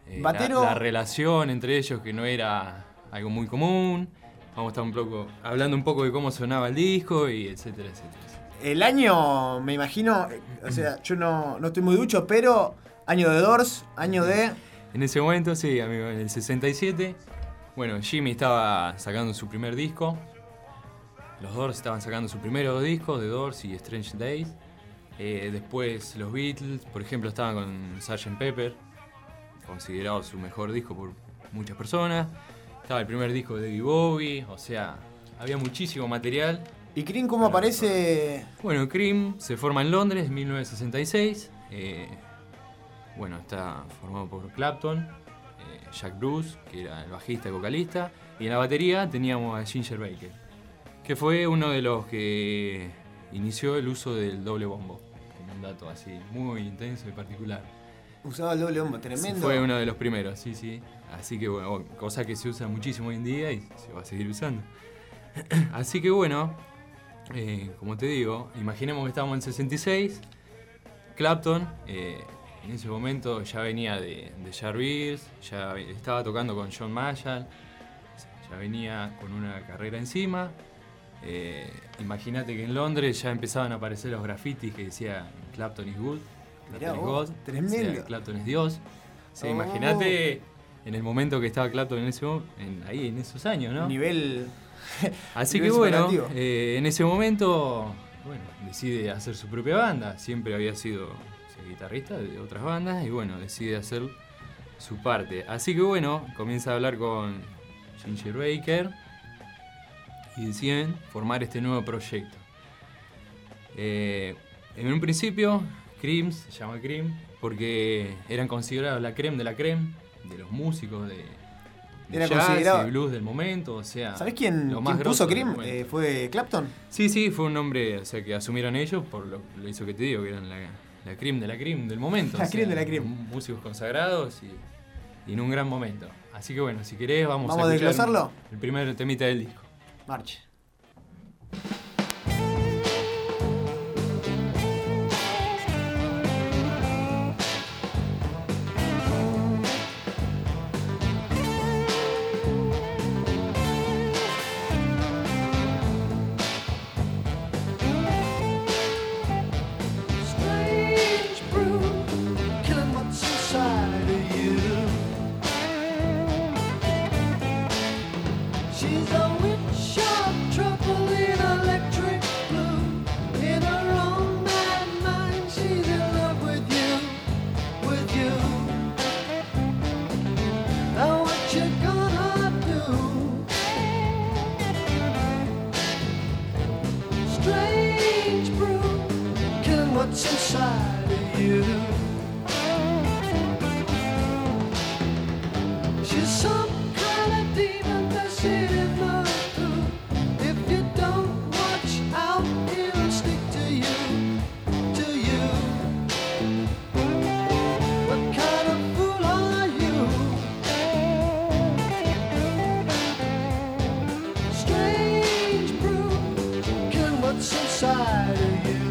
Batero. La relación entre ellos, que no era algo muy común. Vamos a estar hablando un poco de cómo sonaba el disco y etcétera, etcétera. El año, me imagino, o sea, yo no estoy muy ducho, pero año de Doors, año de... En ese momento, sí, amigo, en el 67, bueno, Jimmy estaba sacando su primer disco. Los Doors estaban sacando su primer disco, The Doors y Strange Days. Después los Beatles, por ejemplo, estaban con Sgt. Pepper, considerado su mejor disco por muchas personas. Estaba el primer disco de David Bowie, o sea, había muchísimo material. ¿Y Cream cómo aparece? Bueno, Cream se forma en Londres en 1966. Bueno, está formado por Clapton, Jack Bruce, que era el bajista y vocalista, y en la batería teníamos a Ginger Baker, que fue uno de los que inició el uso del doble bombo, como un dato así muy intenso y particular. Usaba el doble bombo, tremendo. Sí, fue uno de los primeros, sí, sí. Así que bueno, cosa que se usa muchísimo hoy en día y se va a seguir usando. Así que bueno, como te digo, imaginemos que estábamos en 66. Clapton, en ese momento ya venía de Jarvis, ya estaba tocando con John Marshall, ya venía con una carrera encima. Imagínate que en Londres ya empezaban a aparecer los grafitis que decía Clapton is good. Mirá Clapton vos, is God, tremendo. o sea, Clapton es Dios. Sí, imagínate en el momento que estaba Clapton ahí en esos años, ¿no? Nivel. Así nivel que bueno, superlativo. en ese momento, bueno, decide hacer su propia banda. Siempre había sido guitarrista de otras bandas y bueno, decide hacer su parte. Así que bueno, comienza a hablar con Ginger Baker y deciden formar este nuevo proyecto. En un principio, Cream se llama Cream porque eran considerados la creme de la creme de los músicos de Era jazz considerado- y blues del momento, o sea... ¿Sabés quién lo más puso grosso del Cream? momento. ¿Fue Clapton? Sí, fue un nombre, o sea, que asumieron ellos por lo hizo que te digo, que eran la creme de la creme del momento. La o sea, creme de la creme. Músicos consagrados y en un gran momento. Así que bueno, si querés vamos ¿Vamos a escuchar desglosarlo? el primer temita del disco. Marche. Strange brew, killing what's inside of you. She's a witch of trouble in electric blue. In her own mad mind, she's in love with you, with you. Now what you gonna do? Strange brew, killing what's inside of you. She's some kind of demon that's in the food. If you don't watch out, it'll stick to you, to you. What kind of fool are you? Strange brew, killing what's inside of you.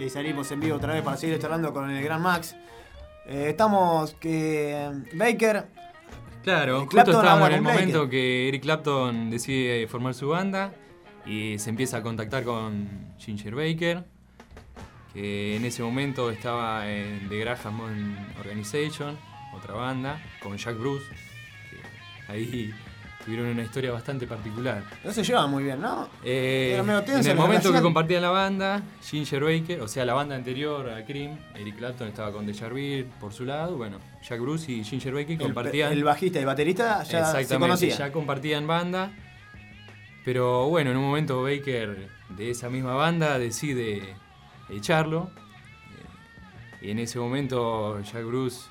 y salimos en vivo otra vez para seguir charlando con el gran Max. Estamos que Baker... Claro, justo Clapton estábamos habla en el con momento Baker. que Eric Clapton decide formar su banda y se empieza a contactar con Ginger Baker, que en ese momento estaba en The Graham Organization, otra banda, con Jack Bruce, que ahí tuvieron una historia bastante particular. No se llevaban muy bien, ¿no? Era medio tensa En el la momento que relación. compartían la banda, Ginger Baker, o sea, la banda anterior a Cream, Eric Clapton estaba con Dejarville por su lado, bueno, Jack Bruce y Ginger Baker compartían... El bajista y el baterista ya se Exactamente, conocían. ya compartían banda, pero bueno, en un momento Baker de esa misma banda decide echarlo, y en ese momento Jack Bruce...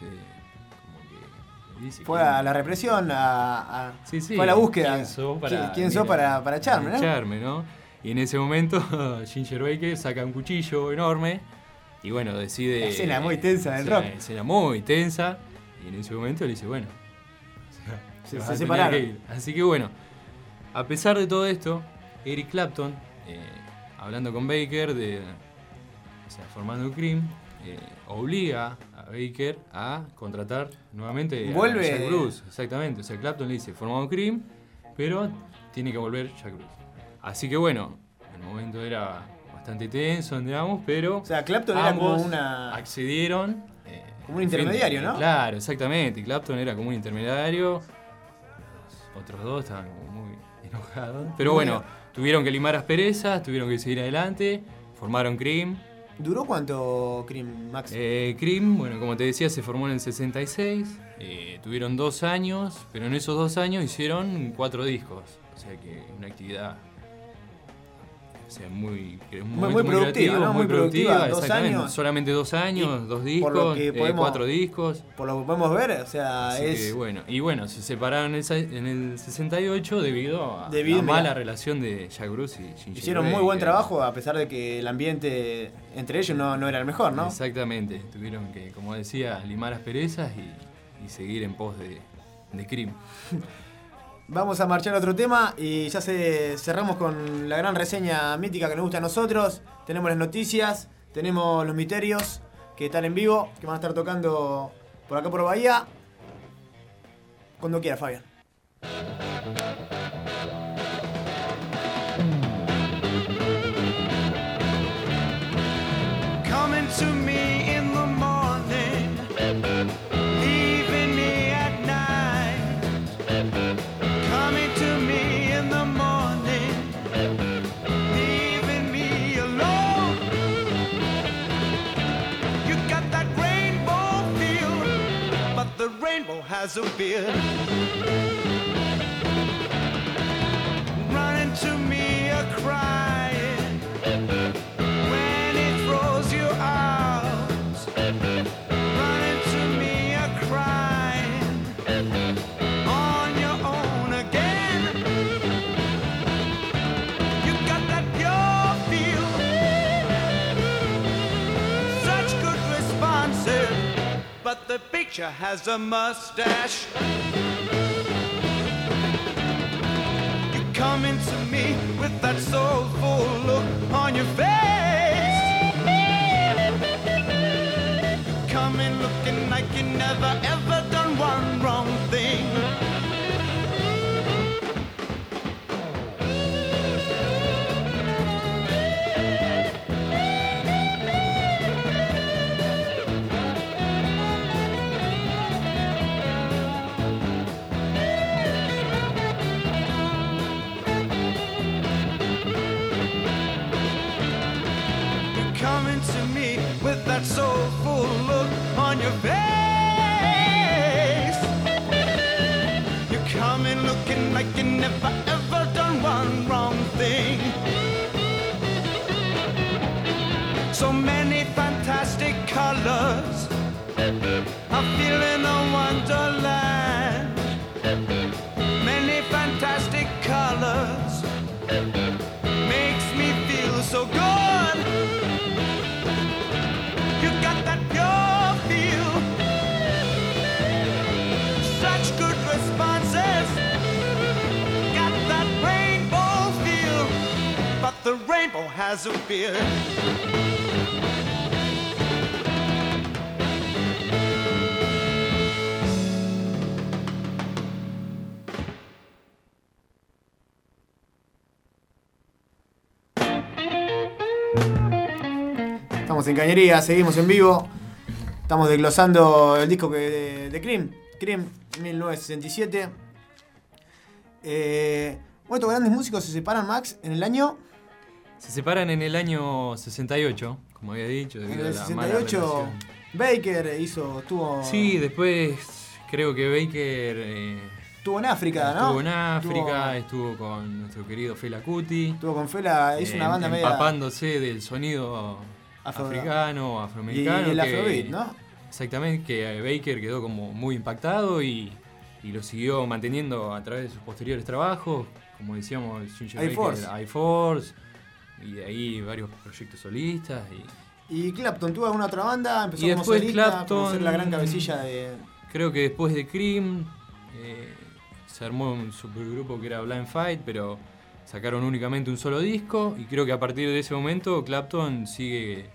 Fue a la represión, Sí, fue a la búsqueda. ¿Quién sos para echarme, no? Echarme, ¿no? Y en ese momento Ginger Baker saca un cuchillo enorme y bueno, decide... La escena muy tensa del rock. Escena muy tensa y en ese momento le dice, bueno... Se vas a tener separaron. que ir. Así que bueno, a pesar de todo esto, Eric Clapton, hablando con Baker, formando Cream, obliga a Baker a contratar nuevamente Vuelve. a Jack Bruce. Exactamente. O sea, Clapton le dice, formamos Cream, pero tiene que volver Jack Bruce. Así que bueno, el momento era bastante tenso, digamos, pero O sea, Clapton era como ambos una... accedieron. Como un intermediario, ¿no? Claro, exactamente. Clapton era como un intermediario. Los otros dos estaban como muy enojados. Pero bueno, tuvieron que limar asperezas, tuvieron que seguir adelante, formaron Cream. ¿Duró cuánto Cream, Max? Cream, bueno, como te decía, se formó en el 66. Tuvieron 2 años, pero en esos 2 años hicieron 4 discos. O sea que una actividad muy productiva, ¿no? Muy productiva, 2 exactamente. años. Solamente 2 años, 2 discos, por lo que podemos- 4 discos. Por lo que podemos ver, o sea, Así es... que, bueno, se separaron en el 68 debido a la mirá, mala relación de Jack Bruce y Ginger Hicieron muy Baker. buen trabajo, a pesar de que el ambiente entre ellos no era el mejor, ¿no? Exactamente, tuvieron que, como decía, limar asperezas y seguir en pos de Cream. Vamos a marchar a otro tema y ya cerramos con la gran reseña mítica que nos gusta a nosotros. Tenemos las noticias, tenemos los misterios que están en vivo, que van a estar tocando por acá por Bahía. Cuando quiera, Fabián. Coming to me in the morning, leaving me at night. Coming to me in the morning, leaving me alone. You got that rainbow feel, but the rainbow has a beard. Running to me a crying when it throws you out. Running to me a crying on your own again. You got that pure feel, such good responses, but the picture has a mustache. You coming to me with that soulful look on your face. You coming looking like you never ever done one wrong thing. You're coming to me with that soulful look on your face. You're coming looking like you never ever done one wrong thing. So many fantastic colors, I feel in a wonderland. Many fantastic colors makes me feel so good. You got that pure feel, such good responses. Got that rainbow feel, but the rainbow has a beard. Estamos en Cañería, seguimos en vivo. Estamos desglosando el disco de Cream. Cream 1967. Estos grandes músicos se separan, Max, en el año... Se separan en el año 68, como había dicho, debido en el a la mala 68 relación. Baker estuvo... Sí, después creo que Baker... estuvo en África, ¿no? Estuvo en África, estuvo con nuestro querido Fela Kuti. Estuvo con Fela, hizo una banda media... empapándose del sonido africano, afroamericano. Y el afrobeat, ¿no? Exactamente, que Baker quedó como muy impactado y lo siguió manteniendo a través de sus posteriores trabajos, como decíamos, Ginger Baker, I-Force, y de ahí varios proyectos solistas. Y Clapton, ¿tuvo alguna otra banda? Empezó y como después solista, Clapton, por ser la gran cabecilla de... Creo que después de Cream se armó un supergrupo que era Blind Fight, pero sacaron únicamente un solo disco, y creo que a partir de ese momento Clapton sigue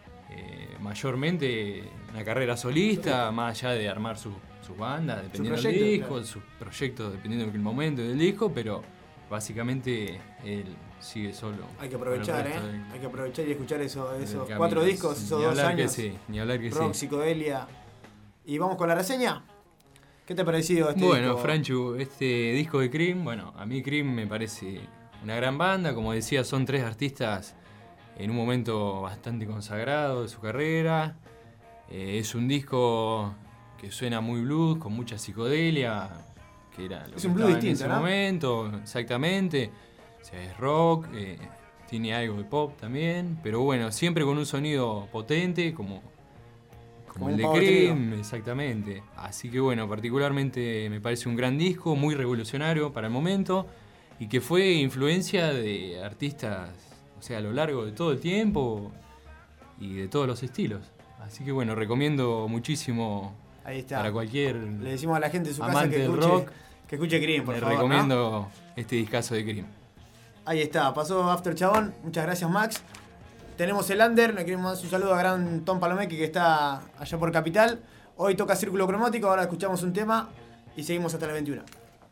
mayormente una carrera solista, más allá de armar sus bandas, dependiendo del disco, claro. Sus proyectos dependiendo del momento del disco, pero básicamente él sigue solo. Hay que aprovechar, hay que aprovechar y escuchar esos 4 discos, esos ni 2 años. Ni hablar que rock, psicodelia. Y vamos con la reseña. ¿Qué te ha parecido este disco? Bueno, Franchu, este disco de Cream, a mí Cream me parece una gran banda. Como decía, son 3 artistas en un momento bastante consagrado de su carrera. Es un disco que suena muy blues, con mucha psicodelia, que era lo es que un blues estaba distinto, en ese ¿no? momento, exactamente. O sea, es rock, tiene algo de pop también, pero bueno, siempre con un sonido potente, como el de Cream, exactamente. Así que bueno, particularmente me parece un gran disco, muy revolucionario para el momento, y que fue influencia de artistas, o sea, a lo largo de todo el tiempo y de todos los estilos. Así que bueno, recomiendo muchísimo. Ahí está. Para cualquier le decimos a la gente de su casa amante que del escuche, rock, que escuche Cream, por favor. Le recomiendo este discazo de Cream. Ahí está, pasó After Chabón. Muchas gracias, Max. Tenemos el under, le queremos dar un saludo a gran Tom Palomeque, que está allá por Capital. Hoy toca Círculo Cromático, ahora escuchamos un tema y seguimos hasta las 21.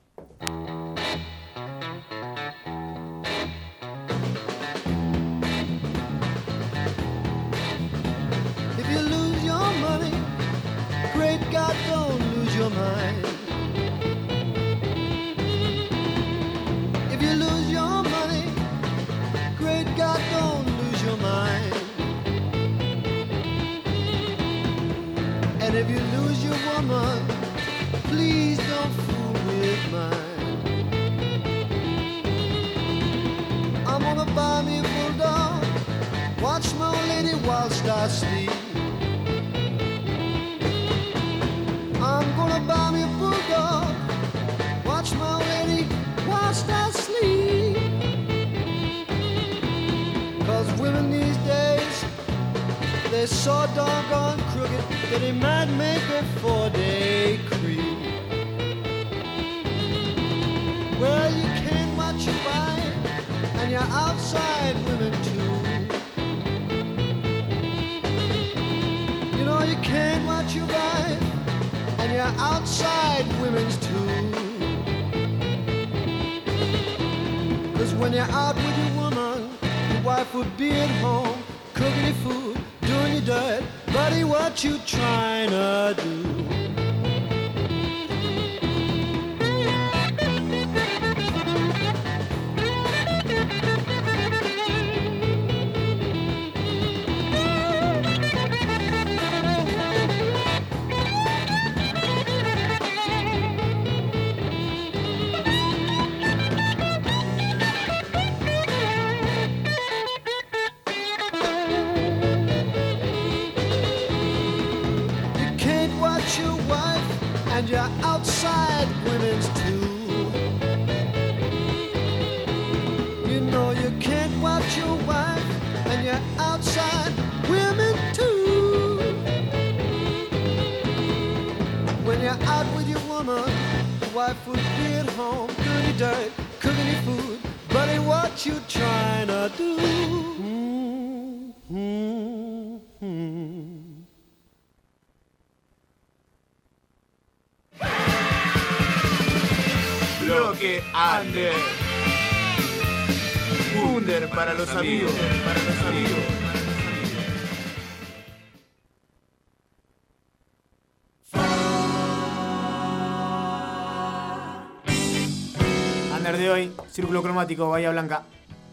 If you lose your money, great God, don't lose your mind. If you lose your money, great God, don't lose your mind. And if you lose your woman, please don't fool with mine. I'm gonna buy me a bulldog, watch my old lady whilst I sleep. I'm gonna buy me a bulldog, watch my old lady whilst I sleep. 'Cause women these days, they're so doggone crooked that it might make a 4-day creep. Well, you can't watch your wife, and you're outside women too. You know you can't watch your wife, and you're outside women's too. 'Cause when you're out with your woman, your wife would be at home, cooking your food, doing your dirt. Buddy, what you trying to do? And you're outside women's too. You know you can't watch your wife, and you're outside women too. When you're out with your woman, your wife would be at home doing your dirt, cooking your food. Buddy, what you trying to do? Bloque Under. Under para los amigos. Under de hoy, Círculo Cromático, Bahía Blanca.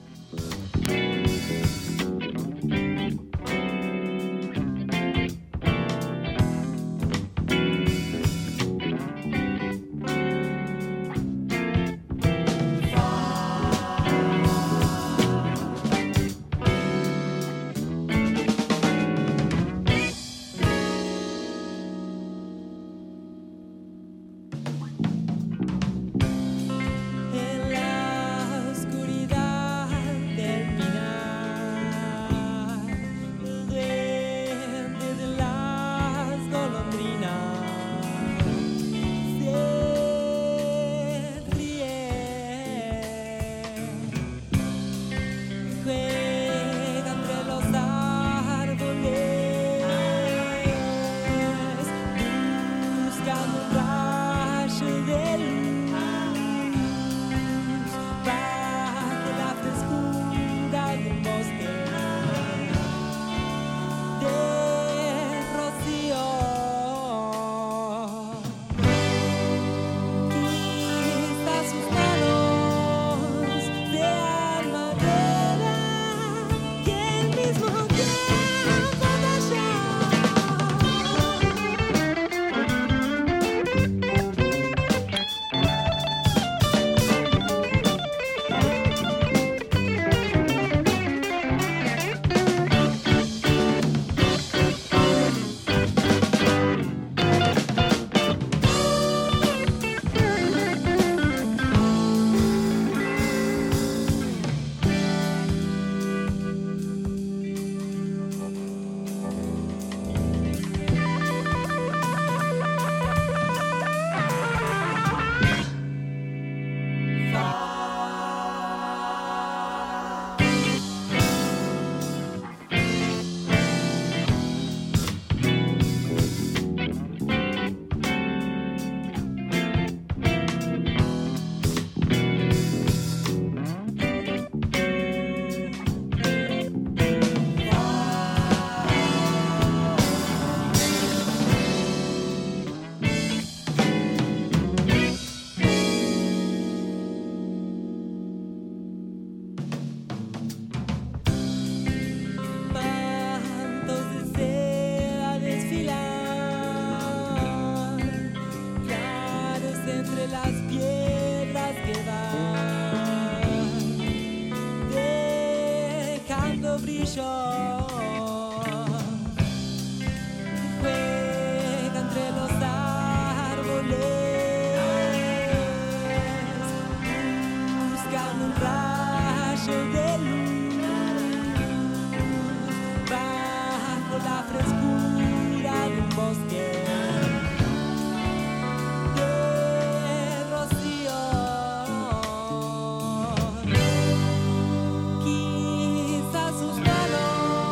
En la oscuridad del pinar, de las golondrinas se ríe, juega entre los árboles, buscando un rayo de luz bajo la frescura de un bosque de rocío. Quizás sus manos sean madera que el mismo tiempo talla. Mantos de seda desfilan, claros entre las piedras que van, dejando brillo. Juega entre los árboles, buscando un rayo de luz bajo la frescura de un bosque de rocío. Quizás sus manos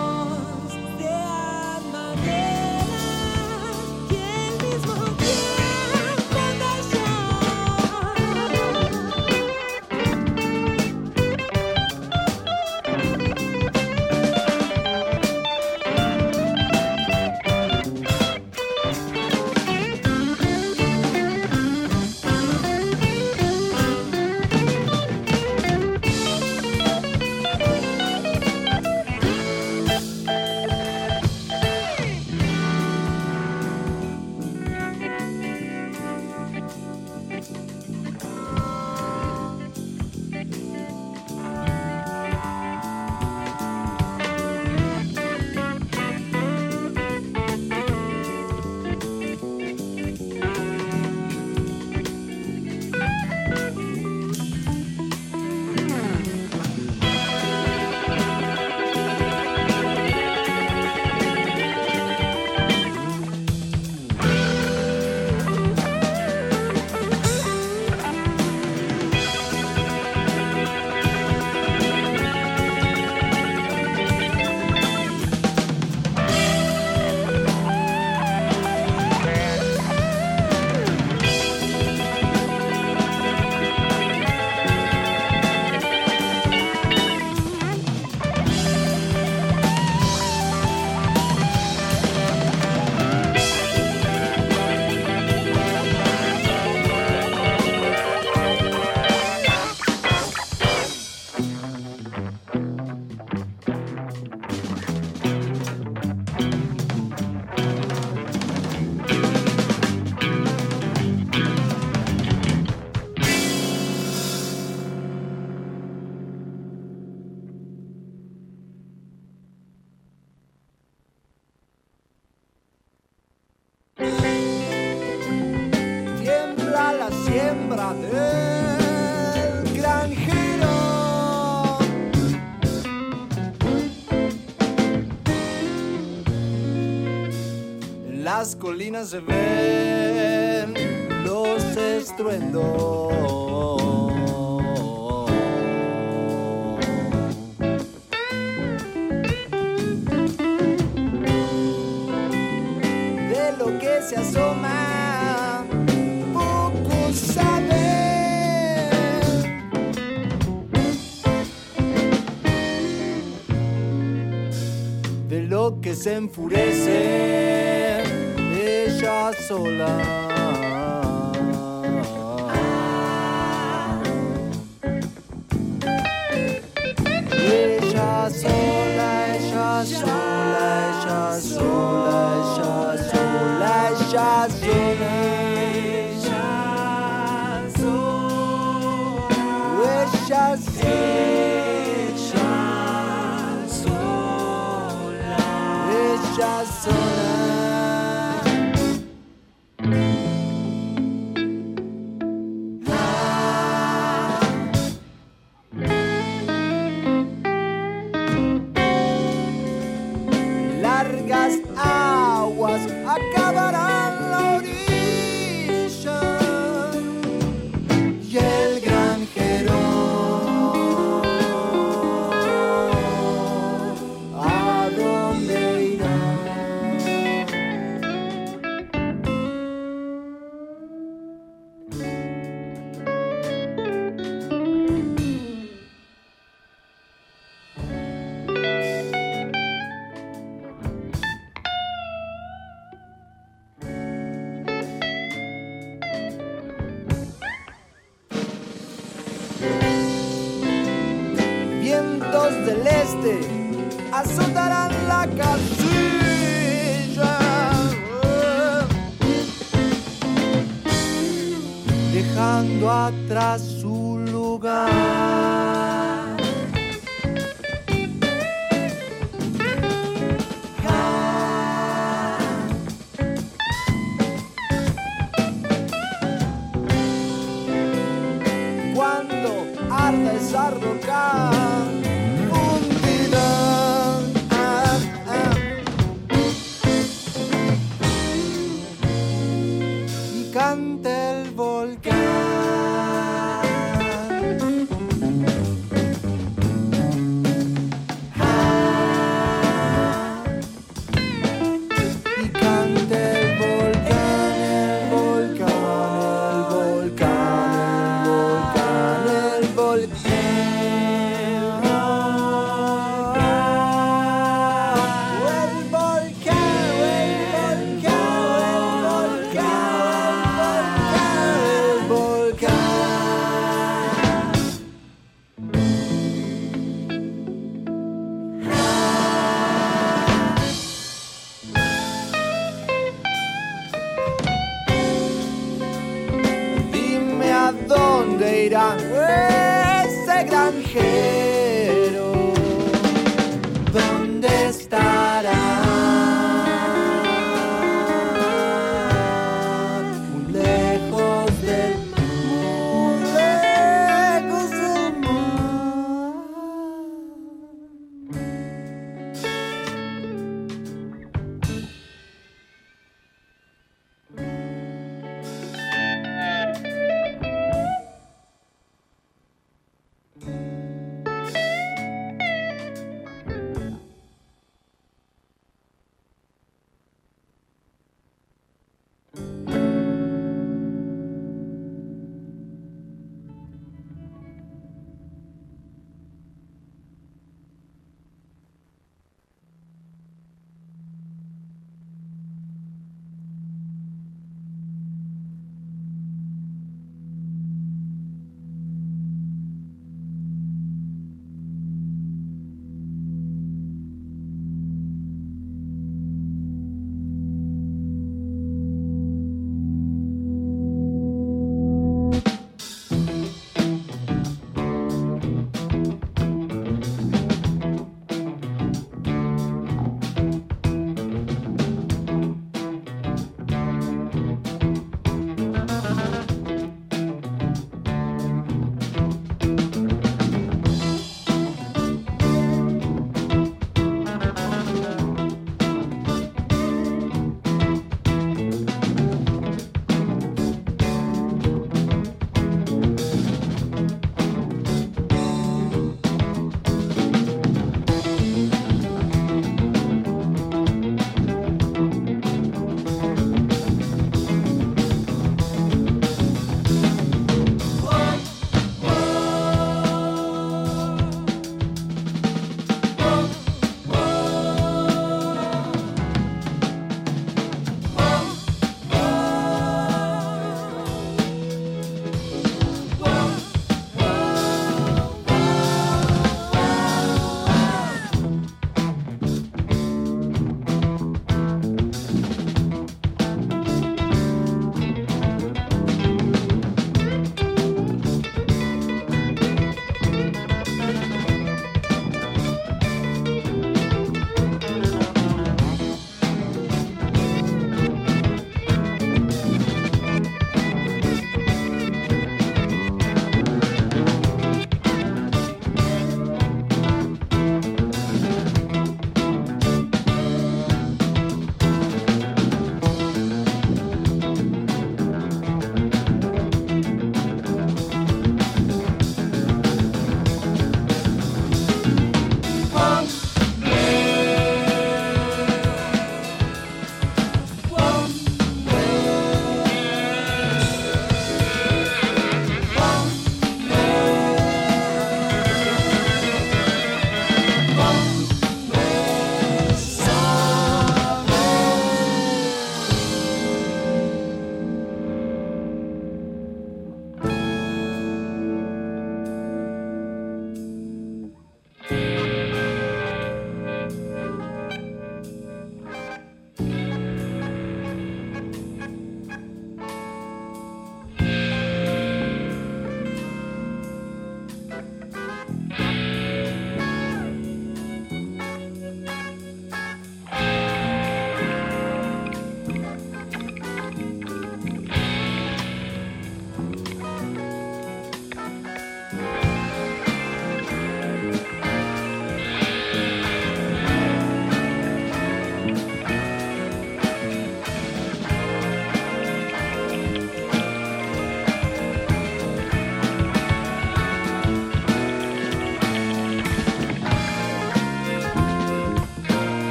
sombra del granjero. En las colinas se ven los estruendos. De lo que se asoma, poco sabe. De lo que se enfurece ella sola. Ella sola, ella sola, ella sola, ella sola, ella sola. Ella sola, ella sola. Largas aguas acabarán la orilla y el granjero ¿a dónde irá? Vientos del este azotarán la casilla, dejando atrás su lugar. Cuando arda esa roca hundida, y canta el volcán. Y canta el volcán, el volcán, el volcán, el volcán, el volcán. Dime a dónde irá ese granjero, dónde estará. Muy lejos del mar.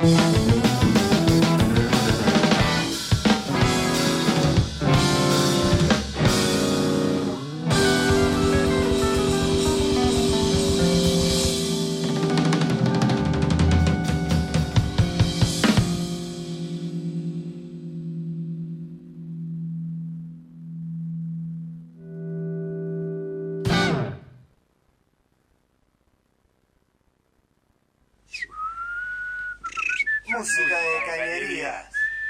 Música de cañerías.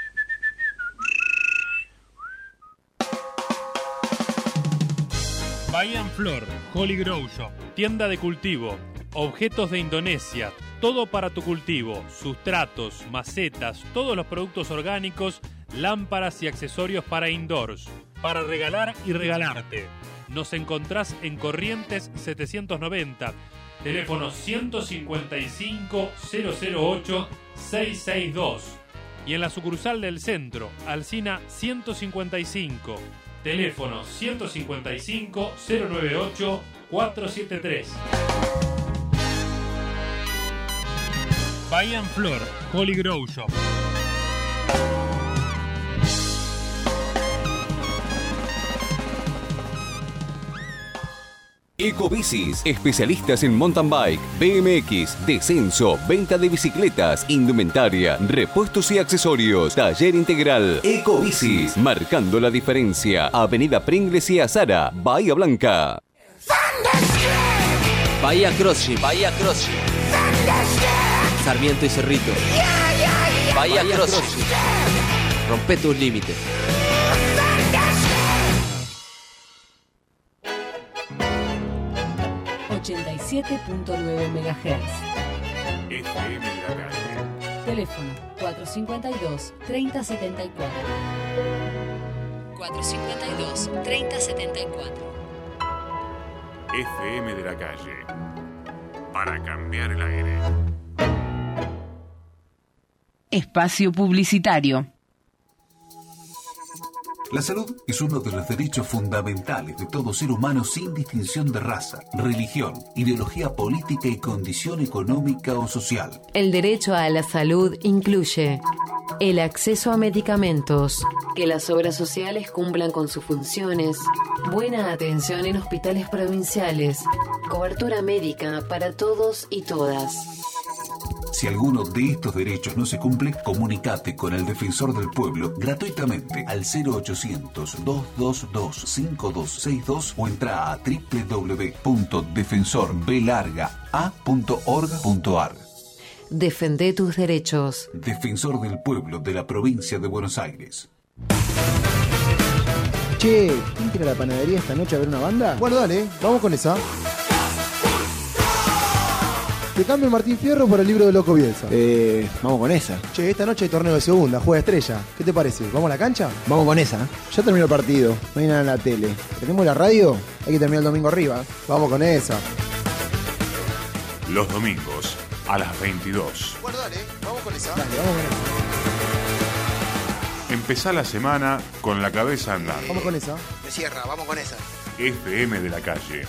Bahía Flor, Holy Grow Shop, tienda de cultivo, objetos de Indonesia, todo para tu cultivo, sustratos, macetas, todos los productos orgánicos, lámparas y accesorios para indoors, para regalar y regalarte. Nos encontrás en Corrientes 790, teléfono 155 008 662 y en la sucursal del centro, Alsina 155, teléfono 155 098 473. Bahía Flor, Holy Grow Shop. Ecobicis, especialistas en mountain bike, BMX, descenso, venta de bicicletas, indumentaria, repuestos y accesorios, taller integral. Ecobicis, marcando la diferencia. Avenida Pringles y Azara, Bahía Blanca. Bahía CrossFit, Bahía CrossFit. Sarmiento y Cerrito. Bahía CrossFit. Rompe tus límites. ...87.9 MHz. FM de la calle. Teléfono 452-3074. 452-3074. FM de la calle. Para cambiar el aire. Espacio publicitario. La salud es uno de los derechos fundamentales de todo ser humano sin distinción de raza, religión, ideología política y condición económica o social. El derecho a la salud incluye el acceso a medicamentos, que las obras sociales cumplan con sus funciones, buena atención en hospitales provinciales, cobertura médica para todos y todas. Si alguno de estos derechos no se cumple, comunícate con el Defensor del Pueblo gratuitamente al 0800-222-5262 o entra a www.defensorbelargaa.org.ar. Defende tus derechos. Defensor del Pueblo de la Provincia de Buenos Aires. Che, ¿quién quiere ir a la panadería esta noche a ver una banda? Bueno, dale, vamos con esa. Te cambio el Martín Fierro por el libro de Loco Bielsa. Vamos con esa. Che, esta noche hay torneo de segunda, juega Estrella. ¿Qué te parece? ¿Vamos a la cancha? Vamos con esa. Ya terminó el partido, no hay nada en la tele. ¿Tenemos la radio? Hay que terminar el domingo arriba. Vamos con esa. Los domingos a las 22. Bueno, dale, vamos con esa. Dale, vamos con esa. Empezá la semana con la cabeza andando. Vamos con esa. Me cierra, vamos con esa. FM de la calle.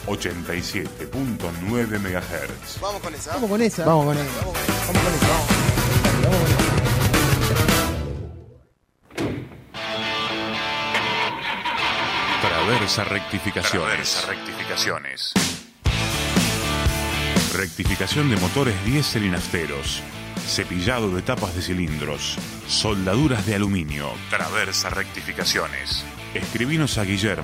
87.9 MHz. Vamos con esa. Vamos con esa. Vamos con esa. Vamos con esa. Vamos con esa. Traversa rectificaciones. Rectificación de motores diésel y nafteros. Cepillado de tapas de cilindros. Soldaduras de aluminio. Traversa rectificaciones. Escribinos a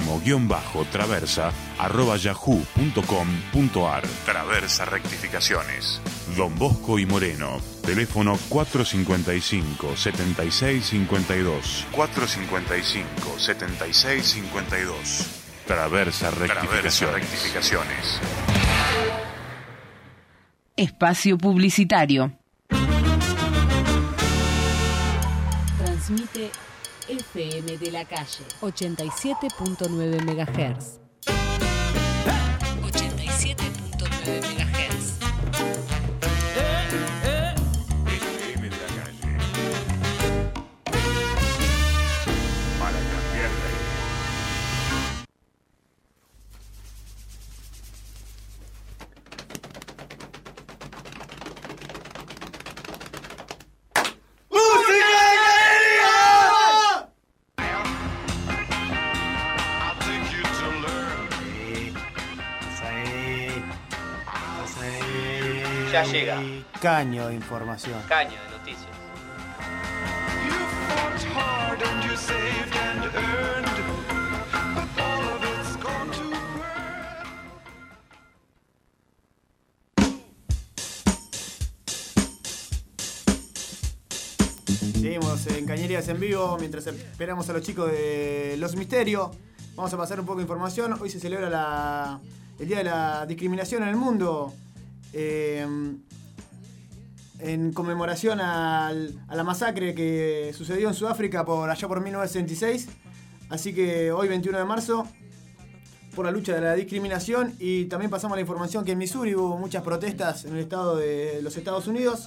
guillermo-traversa@yahoo.com.ar. Traversa rectificaciones. Don Bosco y Moreno. Teléfono 455-7652. 455-7652. Traversa rectificaciones. Espacio publicitario. Transmite FM de la calle 87.9 MHz. 87.9 MHz. FM de la calle. Para cambiar el aire. Ya llega. Caño de información. Caño de noticias. Seguimos en Cañerías en vivo mientras esperamos a los chicos de Los Misterios. Vamos a pasar un poco de información. Hoy se celebra el Día de la Discriminación en el Mundo. En conmemoración a la masacre que sucedió en Sudáfrica allá por 1966. Así que hoy, 21 de marzo, por la lucha de la discriminación. Y también pasamos la información que en Missouri hubo muchas protestas en el estado de los Estados Unidos.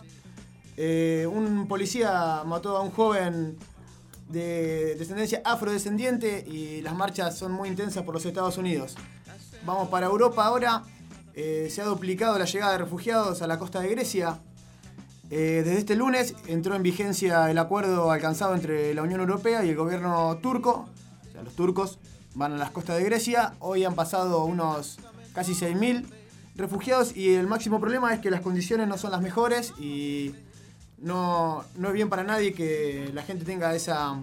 Un policía mató a un joven de descendencia afrodescendiente y las marchas son muy intensas por los Estados Unidos. Vamos para Europa ahora. Se ha duplicado la llegada de refugiados a la costa de Grecia. Desde este lunes entró en vigencia el acuerdo alcanzado entre la Unión Europea y el gobierno turco. O sea, los turcos van a las costas de Grecia. Hoy han pasado unos casi 6.000 refugiados y el máximo problema es que las condiciones no son las mejores y no es bien para nadie que la gente tenga esa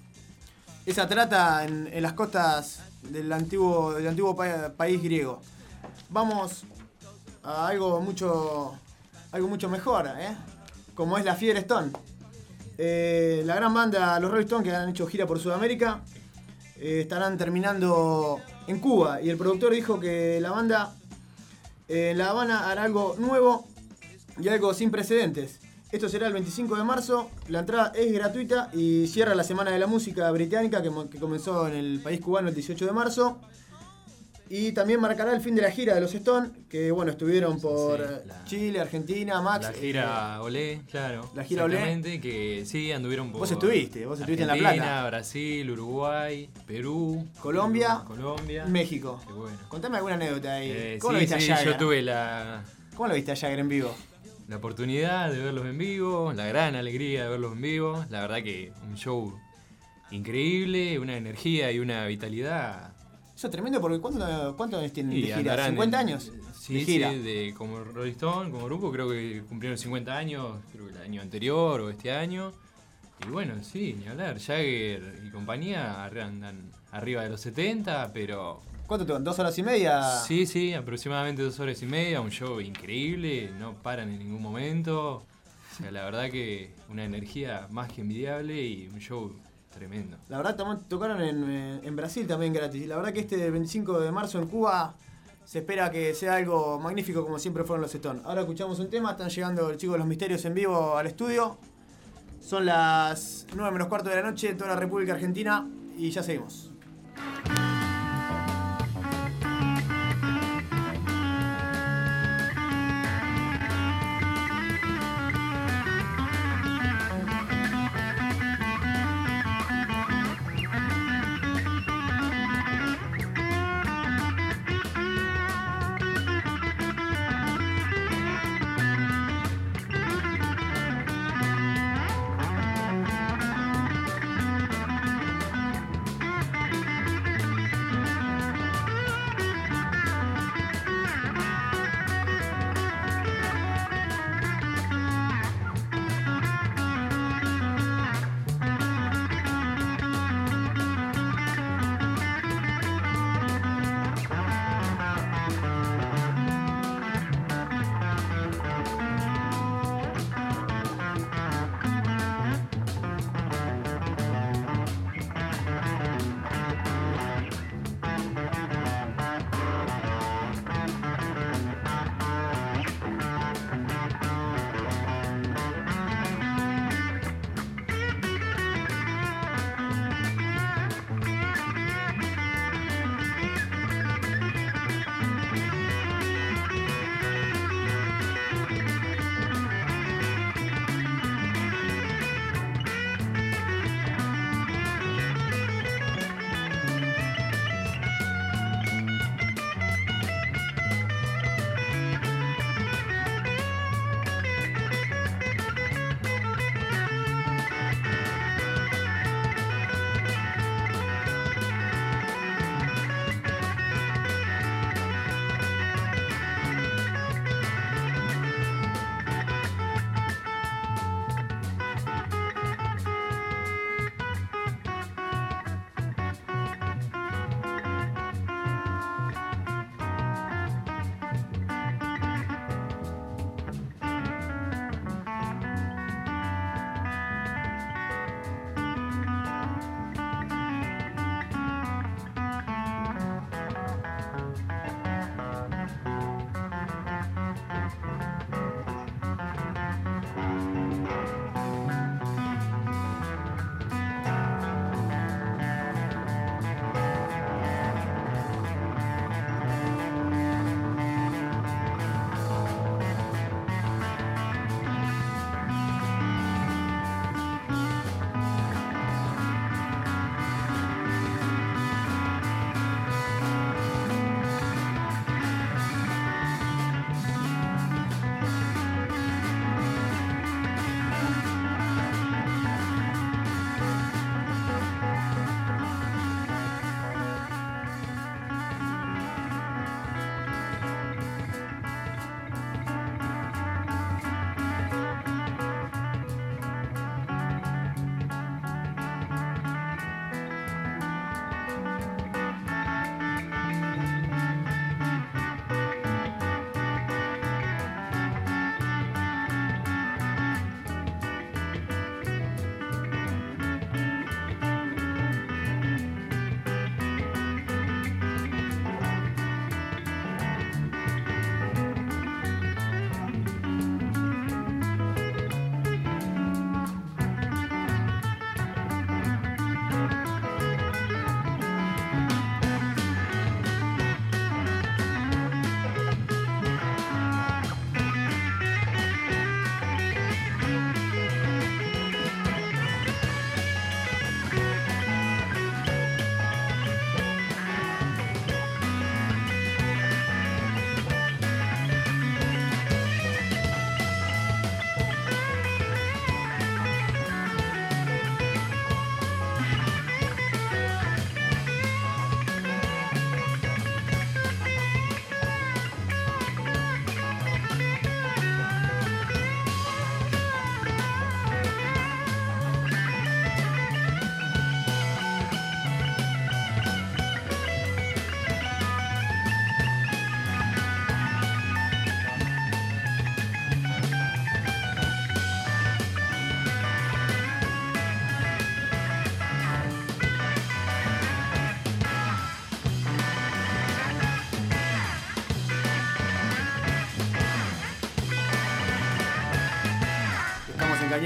trata en las costas del antiguo país griego. Vamos a algo mucho mejor, como es la Fiedler Stone. La gran banda, los Rolling Stones, que han hecho gira por Sudamérica, estarán terminando en Cuba. Y el productor dijo que la banda en La Habana hará algo nuevo y algo sin precedentes. Esto será el 25 de marzo, la entrada es gratuita y cierra la Semana de la Música Británica que comenzó en el país cubano el 18 de marzo. Y también marcará el fin de la gira de los Stones, que bueno, estuvieron por Chile, Argentina, Max. La gira Olé, claro. La gira Olé. Exactamente, que sí, anduvieron por... Vos estuviste en La Plata. Argentina, Brasil, Uruguay, Perú. Colombia. México. Qué bueno. Contame alguna anécdota ahí. ¿Cómo Sí, lo viste allá? yo tuve ¿Cómo lo viste a Jagger en vivo? La oportunidad de verlos en vivo, la gran alegría de verlos en vivo. La verdad que un show increíble, una energía y una vitalidad. Eso es tremendo porque ¿cuántos años tienen de gira? ¿50 años? Sí, de gira. Sí, como Rolling Stone, como grupo, creo que cumplieron 50 años, creo que el año anterior o este año. Y bueno, sí, ni hablar, Jagger y compañía andan arriba de los 70, pero... ¿Cuánto te van? ¿2 horas y media? Sí, aproximadamente 2 horas y media, un show increíble, no paran en ningún momento. O sea, la verdad que una energía más que envidiable y un show tremendo. La verdad tocaron en Brasil también gratis. Y la verdad que este 25 de marzo en Cuba se espera que sea algo magnífico como siempre fueron los Stones. Ahora escuchamos un tema, están llegando el chico de Los Misterios en vivo al estudio. Son las 9 menos cuarto de la noche en toda la República Argentina y ya seguimos.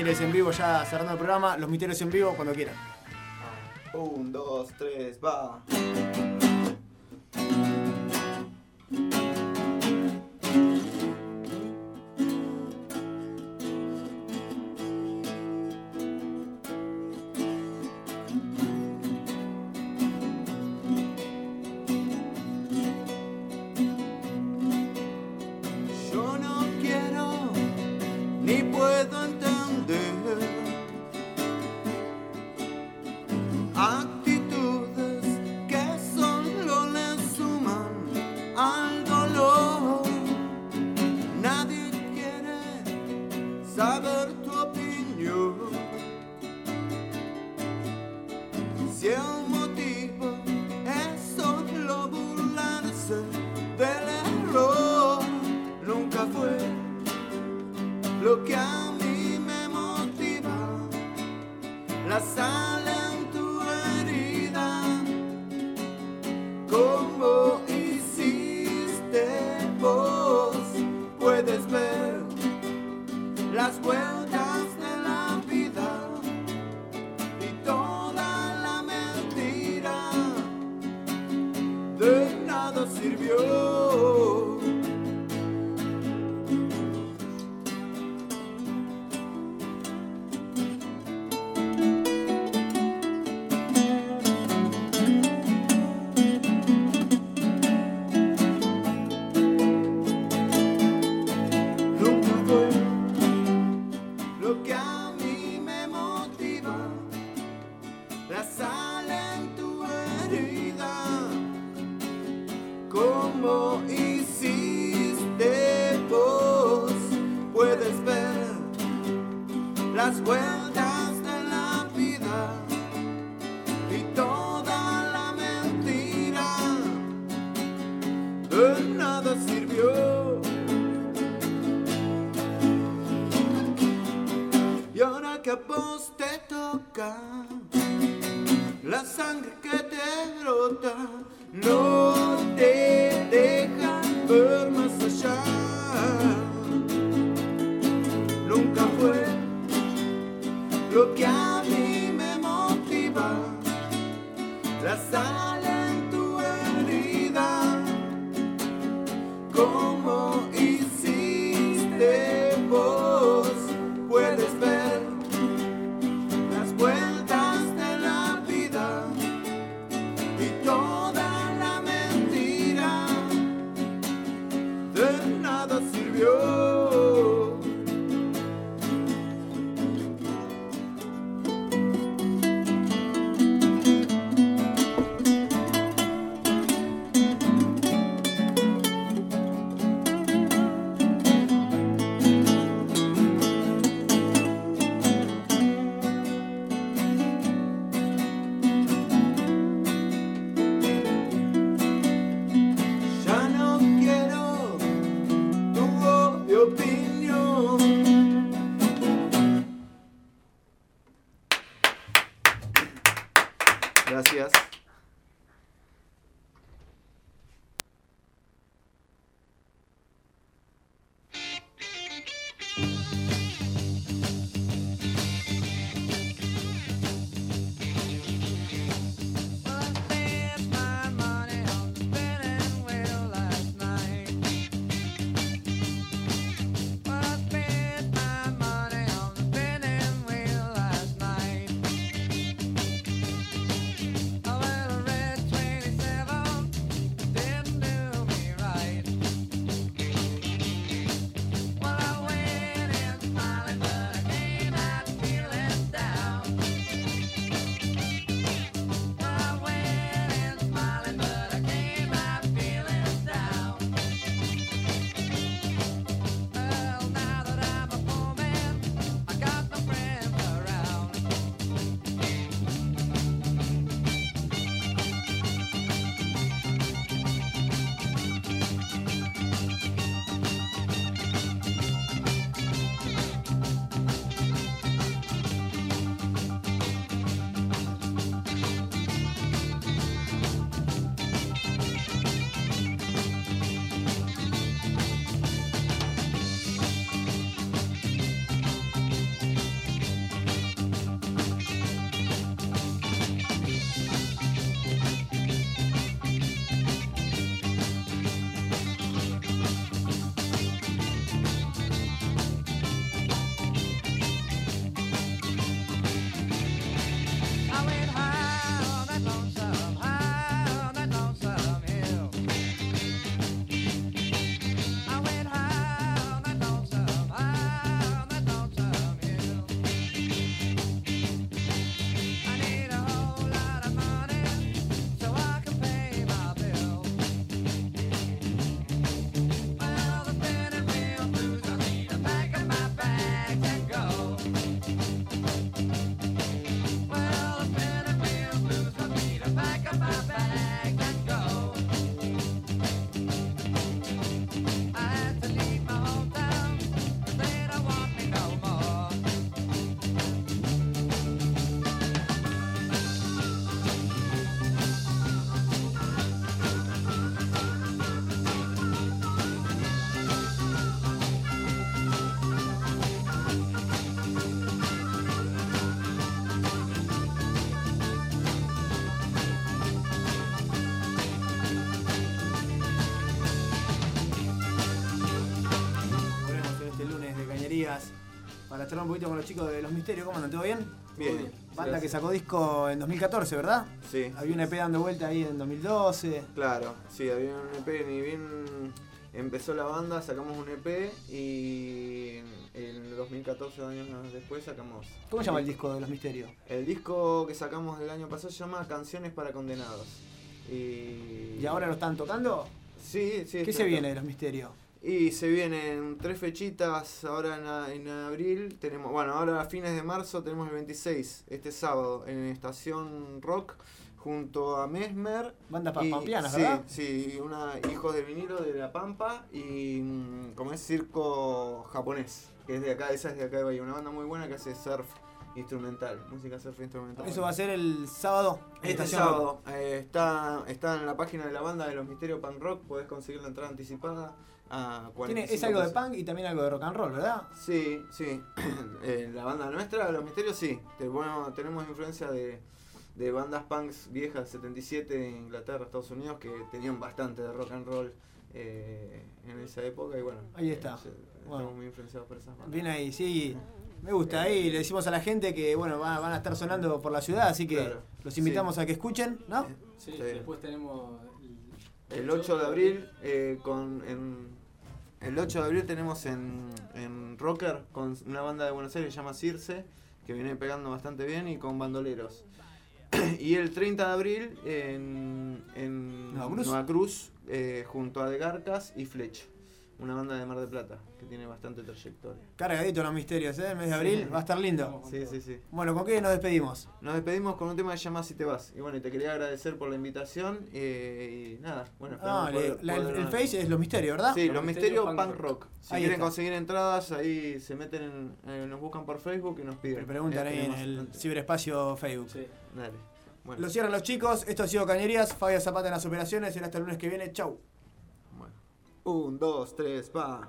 Mítines en vivo ya cerrando el programa. Los Miteros en vivo cuando quieran. 1, 2, 3, va. Yo no quiero ni puedo entender actitudes que solo le suman al dolor. Nadie quiere saber tu opinión. Si el motivo es solo burlarse del error, nunca fue lo que a mí me motiva. La sal en tu herida, como hiciste vos, puedes ver las vueltas de la vida y toda la mentira de nada sirvió. Nunca fue lo que a mí me motiva. La sal en tu herida, como hiciste vos, puedes ver las vueltas de la vida y toda la mentira de nada sirvió. Y ahora que a vos te toca la sangre que te brota, no te deja ver más allá. Nunca fue lo que a mí me motiva. La sal en tu herida, como hiciste vos, puedes ver las vueltas de la vida y toda la mentira de nada sirvió. Ya no quiero tu obvia opinión. Gracias. I charlar un poquito con los chicos de Los Misterios. ¿Cómo andan? ¿Todo bien? Bien. Banda que sacó disco en 2014, ¿verdad? Sí. Había un EP dando vuelta ahí en 2012. Claro, sí, había un EP, ni bien empezó la banda, sacamos un EP y en 2014, años después, sacamos... ¿Cómo se llama el disco de Los Misterios? El disco que sacamos el año pasado se llama Canciones para Condenados. ¿Y ahora lo están tocando? Sí, sí. ¿Qué se viene de Los Misterios? Y se vienen 3 fechitas ahora en abril. Tenemos, bueno, ahora a fines de marzo tenemos el 26, este sábado, en Estación Rock, junto a Mesmer. Bandas pampeanas, sí, ¿verdad? Sí, Hijos del Vinilo de La Pampa y como es circo japonés, que es de acá, esa es de acá de Bahía, una banda muy buena que hace surf instrumental, música surf instrumental. ¿Eso va a ser el sábado? Este sábado, está en la página de la banda de Los Misterios Punk Rock, podés conseguir la entrada anticipada a 45 Es algo de pesos. punk y también algo de rock and roll, ¿verdad? Sí, sí. La banda nuestra, Los Misterios, sí. Bueno, tenemos influencia de bandas punks viejas, 77, Inglaterra, Estados Unidos, que tenían bastante de rock and roll en esa época y bueno. Ahí está. Estamos muy influenciados por esas bandas. Bien ahí, sí. Me gusta. Ahí le decimos a la gente que bueno van a estar sonando por la ciudad, así que Claro, los invitamos a que escuchen, ¿no? Sí, después tenemos el 8 de abril el 8 de abril tenemos en Rocker con una banda de Buenos Aires que se llama Circe, que viene pegando bastante bien, y con bandoleros. Y el 30 de abril en Nueva Cruz, junto a De Garcas y Flecha, una banda de Mar del Plata que tiene bastante trayectoria. Cargadito Los Misterios, ¿eh? El mes de abril Sí. va a estar lindo. Sí, sí, sí. Bueno, ¿con qué nos despedimos? Nos despedimos con un tema que se llama Si te vas. Y bueno, y te quería agradecer por la invitación y nada, bueno, El Face es Los Misterios, ¿verdad? Sí, Los Misterios Punk Rock. Si Ahí quieren está. conseguir entradas, ahí se meten nos buscan por Facebook y nos piden. Me preguntan ahí en el ciberespacio Facebook. Sí, dale. Bueno. Lo cierran los chicos, esto ha sido Cañerías, Fabio Zapata en las operaciones, y hasta el lunes que viene, chau. 1, 2, 3, pa.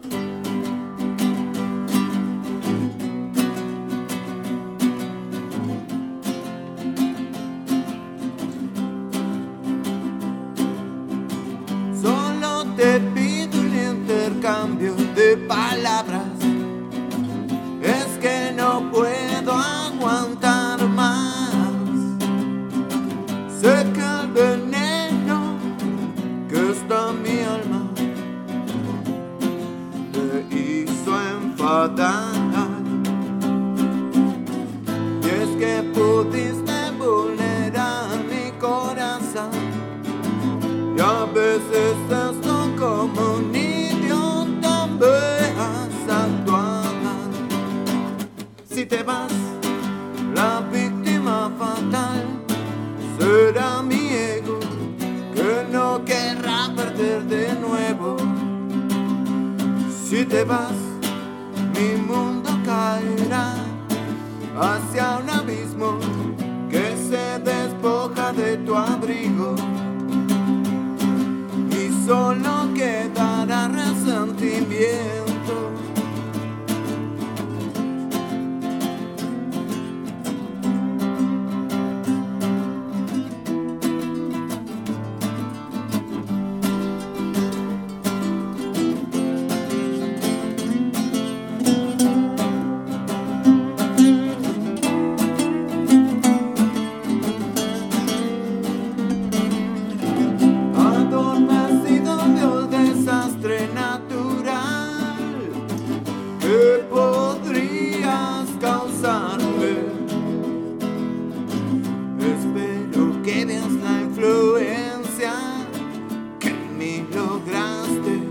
Solo te pido un intercambio de palabras. Es que no puedo aguantar más. Sé que el veneno que está en mi alma te hizo enfadar. Y es que pudiste vulnerar mi corazón. Y a veces esto como un idiota vas a actuar. Si te vas, la víctima fatal será mi ego, que no querrá perder de nuevo. Si te vas, mi mundo caerá hacia un abismo que se despoja de tu abrigo. Y solo quedará resentimiento. Adormecido del desastre natural que podrías causarme. Espero que veas la influencia que en mí lograste.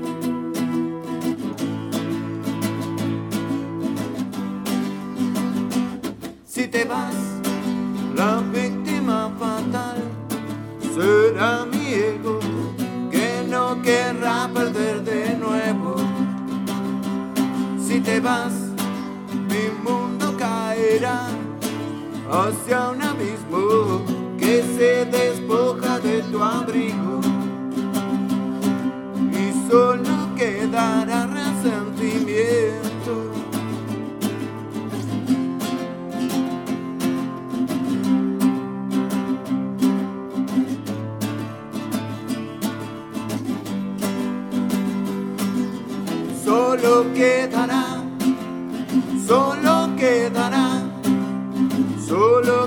Si te vas, la víctima fatal será mi ego, que no querrá perder de nuevo. Si te vas, mi mundo caerá hacia un abismo que se despoja de tu abrigo. Y solo quedará resentimiento. Solo quedará, solo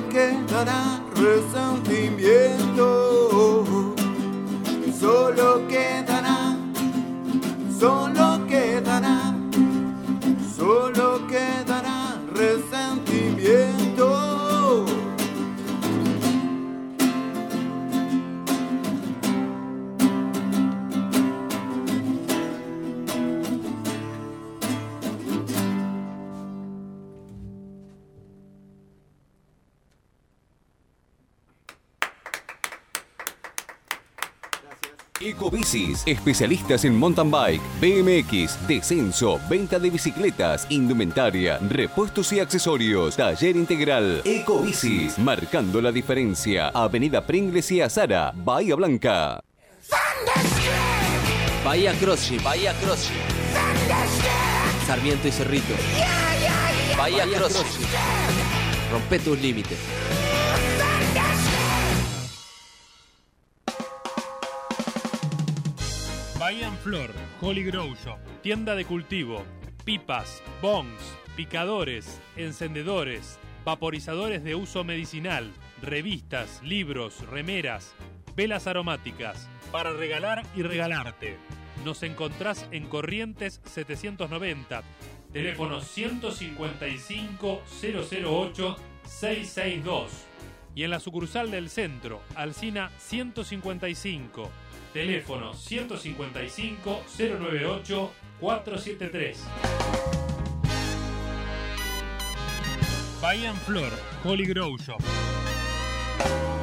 quedará resentimiento. Solo quedará, solo quedará, solo quedará resentimiento. Ecobicis, especialistas en mountain bike, BMX, descenso, venta de bicicletas, indumentaria, repuestos y accesorios, taller integral. Ecobicis, marcando la diferencia. Avenida Pringles y Azara, Bahía Blanca. Bahía Crossy, Bahía Crossy. Sarmiento y Cerrito. Bahía Crossy. Rompe tus límites. Bahía en Flor, Holy Grow Shop, tienda de cultivo, pipas, bongs, picadores, encendedores, vaporizadores de uso medicinal, revistas, libros, remeras, velas aromáticas, para regalar y regalarte. Nos encontrás en Corrientes 790, teléfono 155 008 662 y en la sucursal del centro, Alsina 155. Teléfono 155 098 473. Bahía en Flor, Holy Grow Shop.